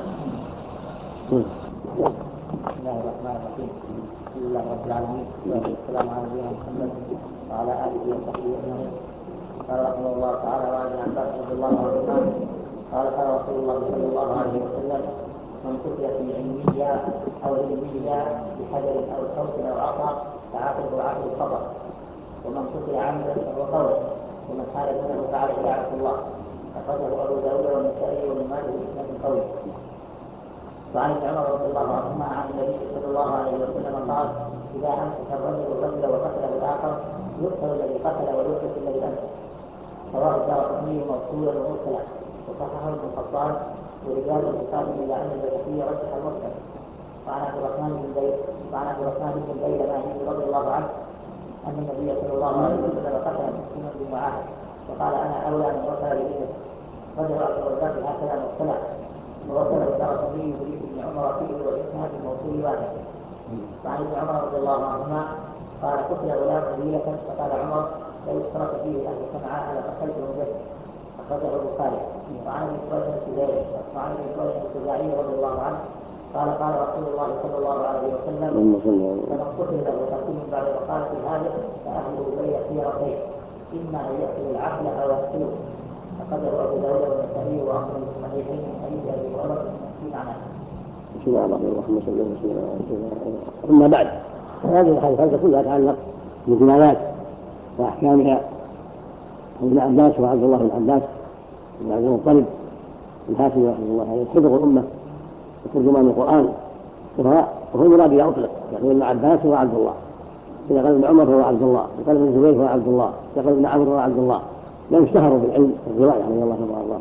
بسم الله الرحمن الرحيم. الحمد لله رب العالمين والسلام على نبينا محمد وعلى آله وصحبه أجمعين. قال رحمه الله تعالى وعن ابن عباس رضي الله عنهما قال رسول الله صلى الله عليه وسلم من قتل في علمية أو علمية بحجر أو صوت أو عصا فعاقبه عقل الخطأ ومن قتل عمدا فهو قول ومن حال دونه فعليه لعنة الله. أخرجه أبو داود والنسائي وابن ماجه بإسناد قوي. وعن ابن عمر رضي الله عنهما عن النبي صلى الله عليه وسلم قال إذا أمسك الرجل الرجل وقتله الآخر يقتل الذي قتل ويحدث الذي أمسك. رواه الدارقطني موصولا ومرسلا وصححه ابن الخطاب ورجال البخاري إلا أن البيهقي رجح المرسل. وعن عبد الرحمن بن بيلماني رضي الله عنه أن النبي صلى الله عليه وسلم قتل مسلما بمعاهد وقال أنا أولى من قتل بإذنه. رجع عبد الرزاق هكذا مرسلا ووصله الدارقطني بريد بن عمر فيه والإسناد الموصول واحد. وعن ابن عمر رضي الله عنهما قال قتل غلام قبيلة فقال عمر لو اشترك فيه أهل صنعاء لقتلتهم به. أخرجه البخاري. وعن ابن الخزاعي رضي الله عنه قال رسول الله صلى الله عليه وسلم فمن قتل له قتيل بعد مقالة هذه فأهله بين خيرتين إما أن يقتل العقل أو يقتله، فقد روى أبو داود والنسائي وأحمد في الصحيحين من حديث أبي هريرة في معناه. بسم الله الرحمن الرحيم. أما بعد، هذه الحديث كلها تتعلق بالجنايات وأحكامها. ابن عباس وعبد الله بن عباس بن عبد المطلب الهاشمي رحمه الله عليه حفظ الأمة وترجمان القرآن، وهو المراد إذا أطلق، يقول ابن عباس هو عبد الله، إذا قال ابن عمر هو عبد الله، إذا قال ابن الزبير هو عبد الله، إذا قال ابن عمرو هو عبد الله، لم اشتهروا بالعلم والرواية رضي الله تبارك الله.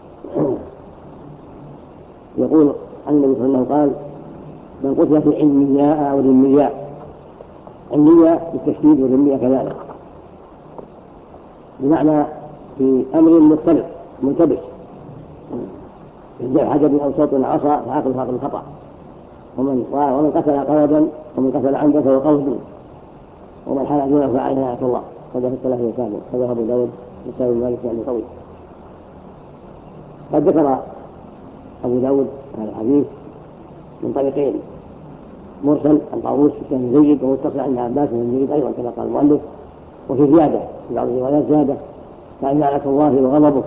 يقول عن النبي صلى الله عليه وسلم قال: من قتل في علمياء أو ذمياء، علمياء بالتشديد وذمياء كذلك، بمعنى في أمر مختلف ملتبس، إذا حجر أو صوت عصا فعقل فاقل الخطأ. ومن قتل قودا ومن قتل عمدا فهو قود، ومن حال دونه فعليه لعنة الله. هذا في الثلاثة الثانية، هذا أبو داود والنسائي مالك يعني قوي. قد ذكر أبو داود هذا الحديث من طريقين: مرسل عن طاووس كان جيد، ومتصل عند عباس بن جيد أيضا كما قال المؤلف. وفي زيادة في بعض الروايات زيادة: فإن لعنة الله وغضبه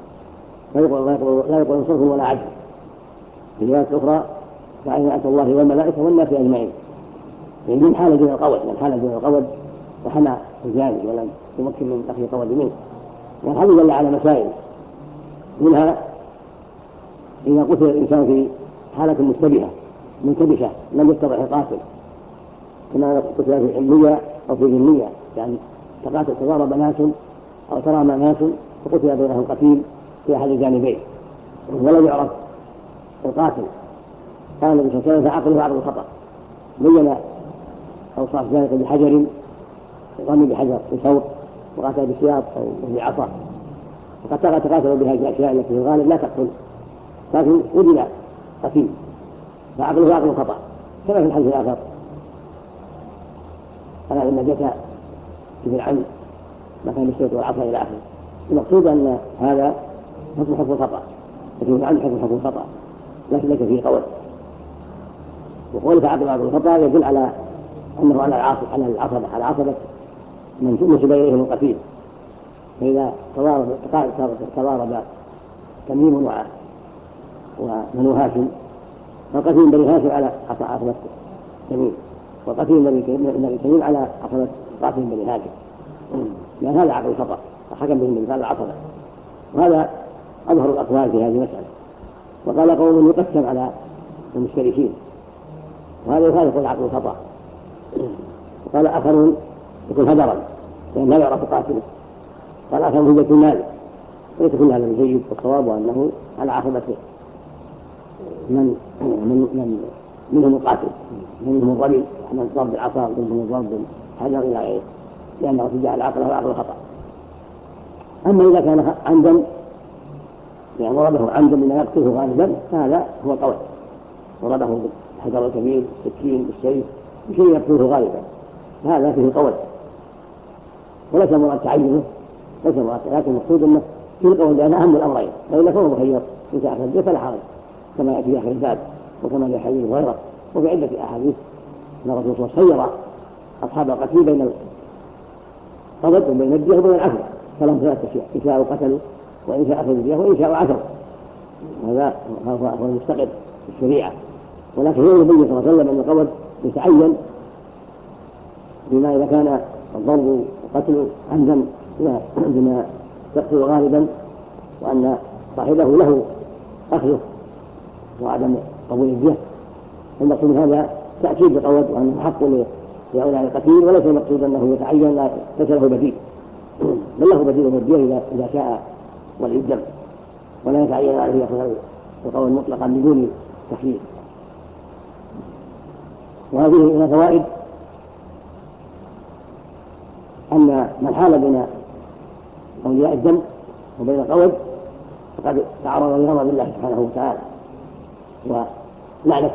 لا يقول صرف ولا عدل. في رواية أخرى: فإن لعنة الله والملائكة والناس أجمعين. يعني من حال دون القول، من حال دون القول وحمى الجاني ولم يمكن من أخذ القول منه. والحديث دل على مسائل، منها إذا قتل الإنسان في حالة مشتبهة منتبشة لم يتضح القاتل، كما قتل في علمية أو في ذمية، يعني تضارب ناس أو ترامى ناس فقتل بينهم قتيل في أحد الجانبين ولم يعرف القاتل، قال النبي صلى الله عليه وسلم: فعقله فعقل الخطأ. بين أوصاف ذلك بحجر، رمي بحجر بصوت، وقاتل بسياط أو بعصا، وقد تقاتلوا بهذه الأشياء التي في الغالب لا تقتل، لكن وجد قتيل، فعقله فعقل الخطأ. كما في الحديث الآخر: أنا إن جاء في العمد ما كان بالسيف والعصا إلى آخره. المقصود أن هذا حكم الخطأ، لكن العمد حكم الخطأ، لكن ليس فيه قول. وقول فعقل الخطأ يدل على أنه على العصبة من نسب إليهم القتيل. فإذا تضارب تميم وبنو هاشم، فالقتيل بني هاشم على عصبة تميم، والقتيل بني تميم على عصبة قاتل بني هاشم، لأن هذا عقل الخطأ فحكم به من العصبة. وهذا أظهر الأقوال في هذه المسألة. وقال قوم يقسم على المشتركين، وهذا يخالف العقل الخطأ. وقال آخرون يكون هدرا لأن لا يعرف قاتله. قال آخرون هي المال، وليس كل هذا الجيد، والصواب أنه على عصبة منهم القاتل، منهم الرمي، من ضرب العصا ومنهم ضرب الحجر إلى غيره، لأنه ارتجاع العقل وعقل الخطأ. أما إذا كان عمدا، يعني ضربه عمدا بما يقتله غالبا، فهذا هو القول، ضربه بالحجر الكبير بالسكين بالسيف بشيء يقتله غالبا، هذا فيه قول، وليس مراد تعينه، ليس مراد، لكن المقصود انه في القول لان اهم الامرين، فإن فهو مخير ان شاء اخذ فلا حرج، كما ياتي في اخر الباب وكما في حديث غيره. وفي عده احاديث ان الرسول صلى الله عليه وسلم خير اصحاب القتيل بين القبض وبين الدية وبين العفو، فلهم ثلاث اشياء: ان شاءوا قتلوا، وان شاء اخذوا الدية، وان شاءوا عفوا. هذا هو المستقر في الشريعه. ولكن هو النبي صلى الله عليه وسلم ان القبض يتعين بما إذا كان الضرب والقتل عمدا بما يقتل غالبا، وأن صاحبه له أخذه وعدم قبول الدية. المقصود من هذا تأكيد بقوة وأنه حق لهؤلاء القتيل، وليس المقصود أنه يتعين ليس له بديل، بل له بديل من الدية إذا شاء ولي الدم، ولا يتعين عليه يأخذ القول مطلقا بدون تخيير. وهذه من الفوائد أن من حال بين أولياء الدم وبين القود فقد تعرض لغضب الله سبحانه وتعالى ولعنته،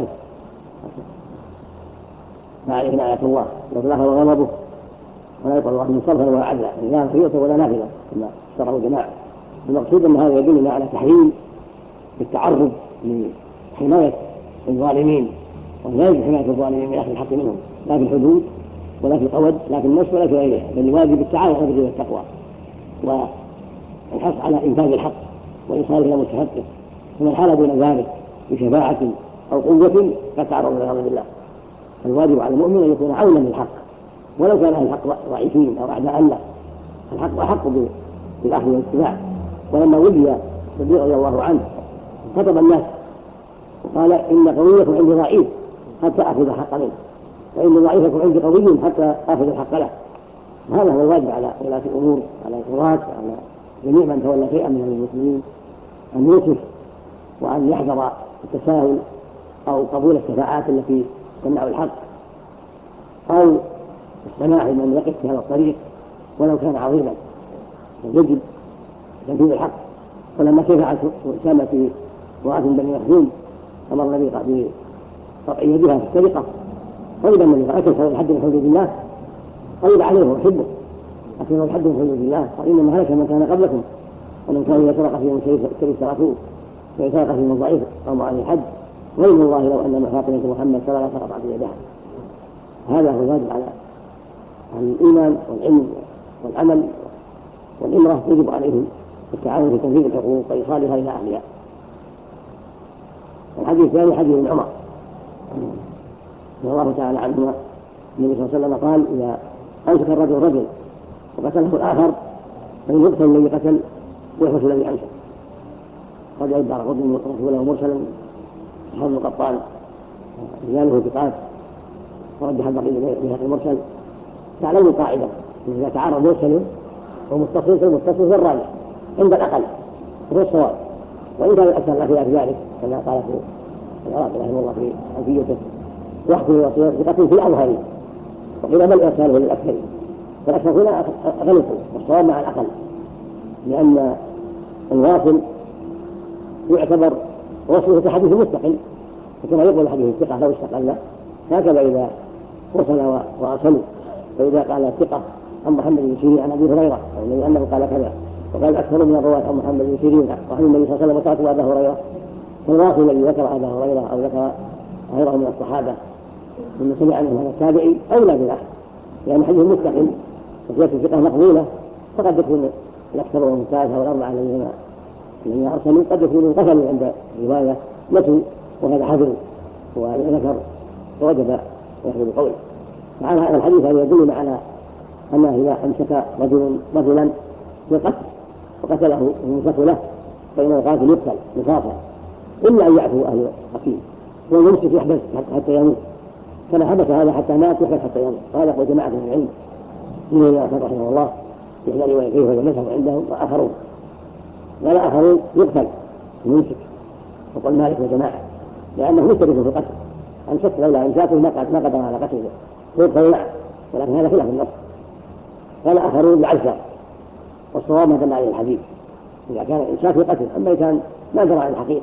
فعليه لعنة الله وتلاحظ غضبه، ولا يقبل الله من صرفا ولا عدلا، لا خيرة ولا نافلة كما اشترعوا جماعة. المقصود أن هذا يدلنا على تحريم بالتعرض لحماية الظالمين، ولا يجب حماية الظالمين من أخذ الحق منهم، لا في الحدود ولا في القود، لا في النص ولا في غيرها، بل يواجب التعاون على البر والتقوى. والحث على إنفاذ الحق وإيصاله إلى مستحقه، ومن حال دون ذلك بشفاعة أو قوة قد تعرض لغضب الله. فالواجب على المؤمن أن يكون عونا للحق ولو كان أهل الحق ضعيفين أو أعداء له، الحق أحق بالأخذ والاتباع. ولما ولي الصديق رضي الله عنه خطب الناس وقال إن قويكم عندي ضعيف حتى أخذ الحق منه، وإن ضعيفكم عندي قوي حتى أخذ الحق له. هذا هو الواجب على ولاة الأمور، على القضاة، على جميع من تولى شيئا من المسلمين، أن يوصف وأن يحذر التساهل أو قبول الشفاعات التي تمنع الحق أو السماح لمن يقف في هذا الطريق ولو كان عظيما. يجب تنفيذ الحق. ولما شفعت أسامة في وقت بني مخزوم أمر النبي بقطع يدها في السرقة، طلب النبي فأكل الحد من حدود الله، طلب عليه ويحبه، أكل الحد من حدود الله، قال إنما هلك من كان قبلكم ومن كان يسرق فيهم شريف تركوه ويسرق فيهم الضعيف أو عليه الحد، وإن الله لو أن فاطمة محمد سرقت فقطعت يدها. هذا هو الواجب على الإيمان والعلم والعمل والإمرة، يجب عليهم التعاون في تنفيذ الحقوق وإيصالها إلى أهلها. الحديث الثاني حديث ابن عمر رضي الله تعالى عنهما، النبي صلى الله عليه وسلم قال إذا أمسك الرجل رجل وقتله الآخر فإن يقتل الذي قتل ويحبس الذي أمسك. قد يدعى الرجل له مرسلا حفظ قطان رجاله ثقات ورجح البقية بهذا المرسل. تعلموا قاعدة إذا تعارض مرسل ومتصل فالمتصل الراجح عند الأقل هو الصواب، وإن كان الأكثر الأخيار في ذلك كما قال في العراقي رحمه الله في ألفيته وحده وصيغة ثقة في الأظهرين، وقيل بل إرساله للأكثرين، فالأكثر هنا غلطوا والصواب مع الأقل، لأن الواصل يعتبر وصله كحديث مستقل، فكما يقول الحديث الثقة لو استقل هكذا إذا وصل وأرسلوا. فإذا قال الثقة عن محمد بن سيرين عن أبي هريرة أو أنه قال كذا، وقال أكثر من الرواة عن محمد بن سيرين وعن النبي صلى الله عليه وسلم وتركوا أبا هريرة، فالواصل الذي ذكر أبا هريرة أو ذكر غيره من الصحابة من سمع عنه هذا التابعي أولى بالأخذ، لأن حديث مستقل وزيادة الثقة مقبولة، فقد يكون الأكثر والثالثة والأربعة الذين أرسلوا قد يكونوا قتلوا عند رواية متوا وهذا حذر وذكر ووجب يحذر قوله. فعلى هذا الحديث هذا يدلنا على أنه إذا أمسك رجلا بالقتل وقتله ومسك له فإن القاتل يقتل مقاطع إلا أن يعفو أهل القتيل، والممسك يحبس حتى يموت، كما حدث هذا حتى مات يحبس حتى يموت. وهذا هو جماعة من العلم من الناس رحمه الله في إحدى روايتيه وهو المذهب عندهم، وآخرون ولا آخرون يقتل الممسك، وقال مالك وجماعة لأنه مشترك في القتل، أمسك لولا إمساكه ما قدر على قتله يقتل معه، ولكن هذا خلاف النص. قال آخرون بعزة، والصواب ما دل عليه الحديث إذا كان إمساك في قتل، أما إذا كان ما درى عن الحقيقة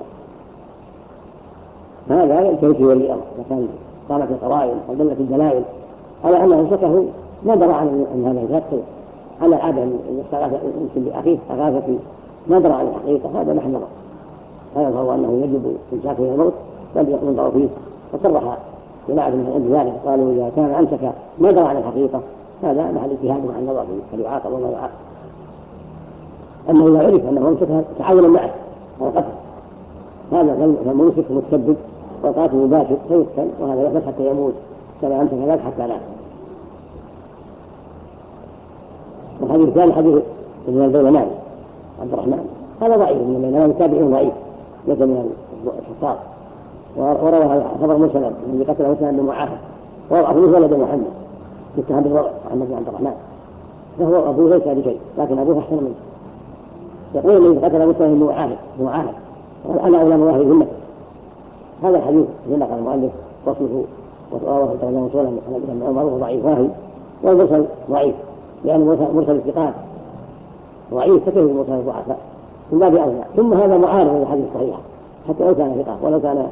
هذا يلتفت ولي الأمر. إذا كان قامت القرائن ودلت الدلائل على أنه أمسكه ما درى عن هذا القتل، على العادة أن يستغاث يمكن بأخيه أغاثة ما درى عن الحقيقة، هذا محمد. هذا هو أنه يجب إمساكه من الموت بل ينظر فيه. وصرح جماعة من عند ذلك قالوا إذا كان أمسك ما درى عن الحقيقة هذا محل اجتهاد مع النظر فيه فليعاقب وما يعاقب. أما إذا عرف أنه أمسك تعاونا معه على القتل هذا الممسك متسبب والقاتل مباشر فيقتل، وهذا يحدث حتى يموت كما أمسك ذلك حتى لا. والحديث الثاني حديث ابن البيلمان عبد الرحمن هذا ضعيف، من البيلمان التابعي ضعيف ليس من الحفاظ، وروى هذا خبر مسلم الذي قتله مسلم بن معاهد ووضعه ولد محمد يتهم بالوضع محمد بن عبد الرحمن، فهو أبوه ليس بشيء لكن أبوه أحسن منه. يقول الذي قتل مسلم بن معاهد قال أنا أولى مواهب ذمته. هذا الحديث الذي نقل المؤلف وصله وتؤاوه الترجمة وصولا عن ابن عمر وهو ضعيف واهي، والمرسل ضعيف لأن مرسل الثقات ضعيف فكيف المرسل الضعفاء من باب أولى. ثم هذا معارض للحديث الصحيح حتى لو كان ثقة ولو كان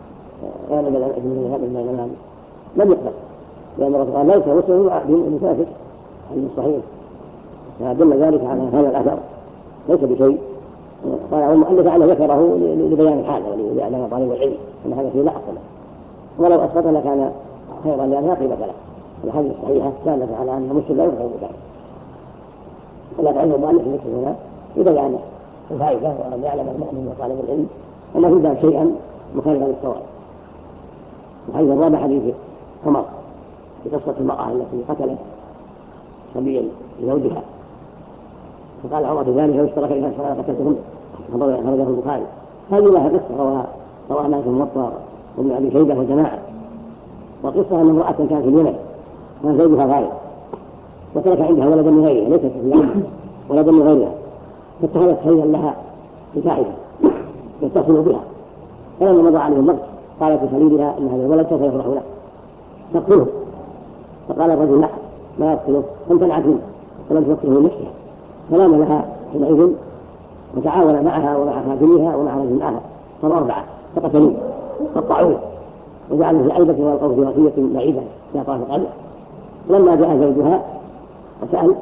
ابن لم يقبل، لأن الرسول قال ليس مسلم بمسافر حديث صحيح، فدل ذلك على هذا الأثر ليس بشيء. قال والمؤلف عنه ذكره لبيان الحال ولإعلان طالب العلم أن هذا فيه لا أصل له، ولو أسقط لكان خيرا لأنها قيمة له. الحديث الصحيحة دالت على أن مسلم لا يفعل ذلك. ولا بعلم المؤلف ذكر هنا يبين الفائدة وأن يعلم المؤمن وطالب العلم أن في ذلك شيئا مخالفا للصواب. وحيث الرابع حديث عمر في قصة المرأة التي قتلت صبيا لزوجها، فقال عمر في ذلك واشترك إلى الصلاة قتلتهم، خرجه البخاري. هذه لها قصة رواها مالك الموطأ وابن أبي شيبة وجماعة. وقصة أن امرأة كانت في اليمن وكان زوجها غائب وترك عندها ولدا من غيرها، ليست في اليمن ولدا من غيرها، فاتخذت خيرا لها بفاحشة يتصل بها، فلما مضى عليه الوقت قالت لخليلها ان هذا الولد سوف يفرح له تقتله. فقال الرجل لا ما يقتله، فامتنعت منه ولم تقتله من نفسها، فلام لها حينئذ وتعاون معها ومع خادمها ومع رجل اخر، صاروا 4 فقتلوه قطعوه وجعلوا في عيبة والقوه في وصية بعيدة الى طرف القبر. لما جاء زوجها وسأل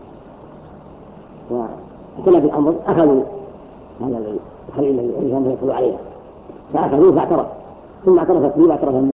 واعتنى بالامر اخذوا هذا الخليل الذي كان يدخل عليها، فاخذوه فاعترف، ثم اعترفت به واعترف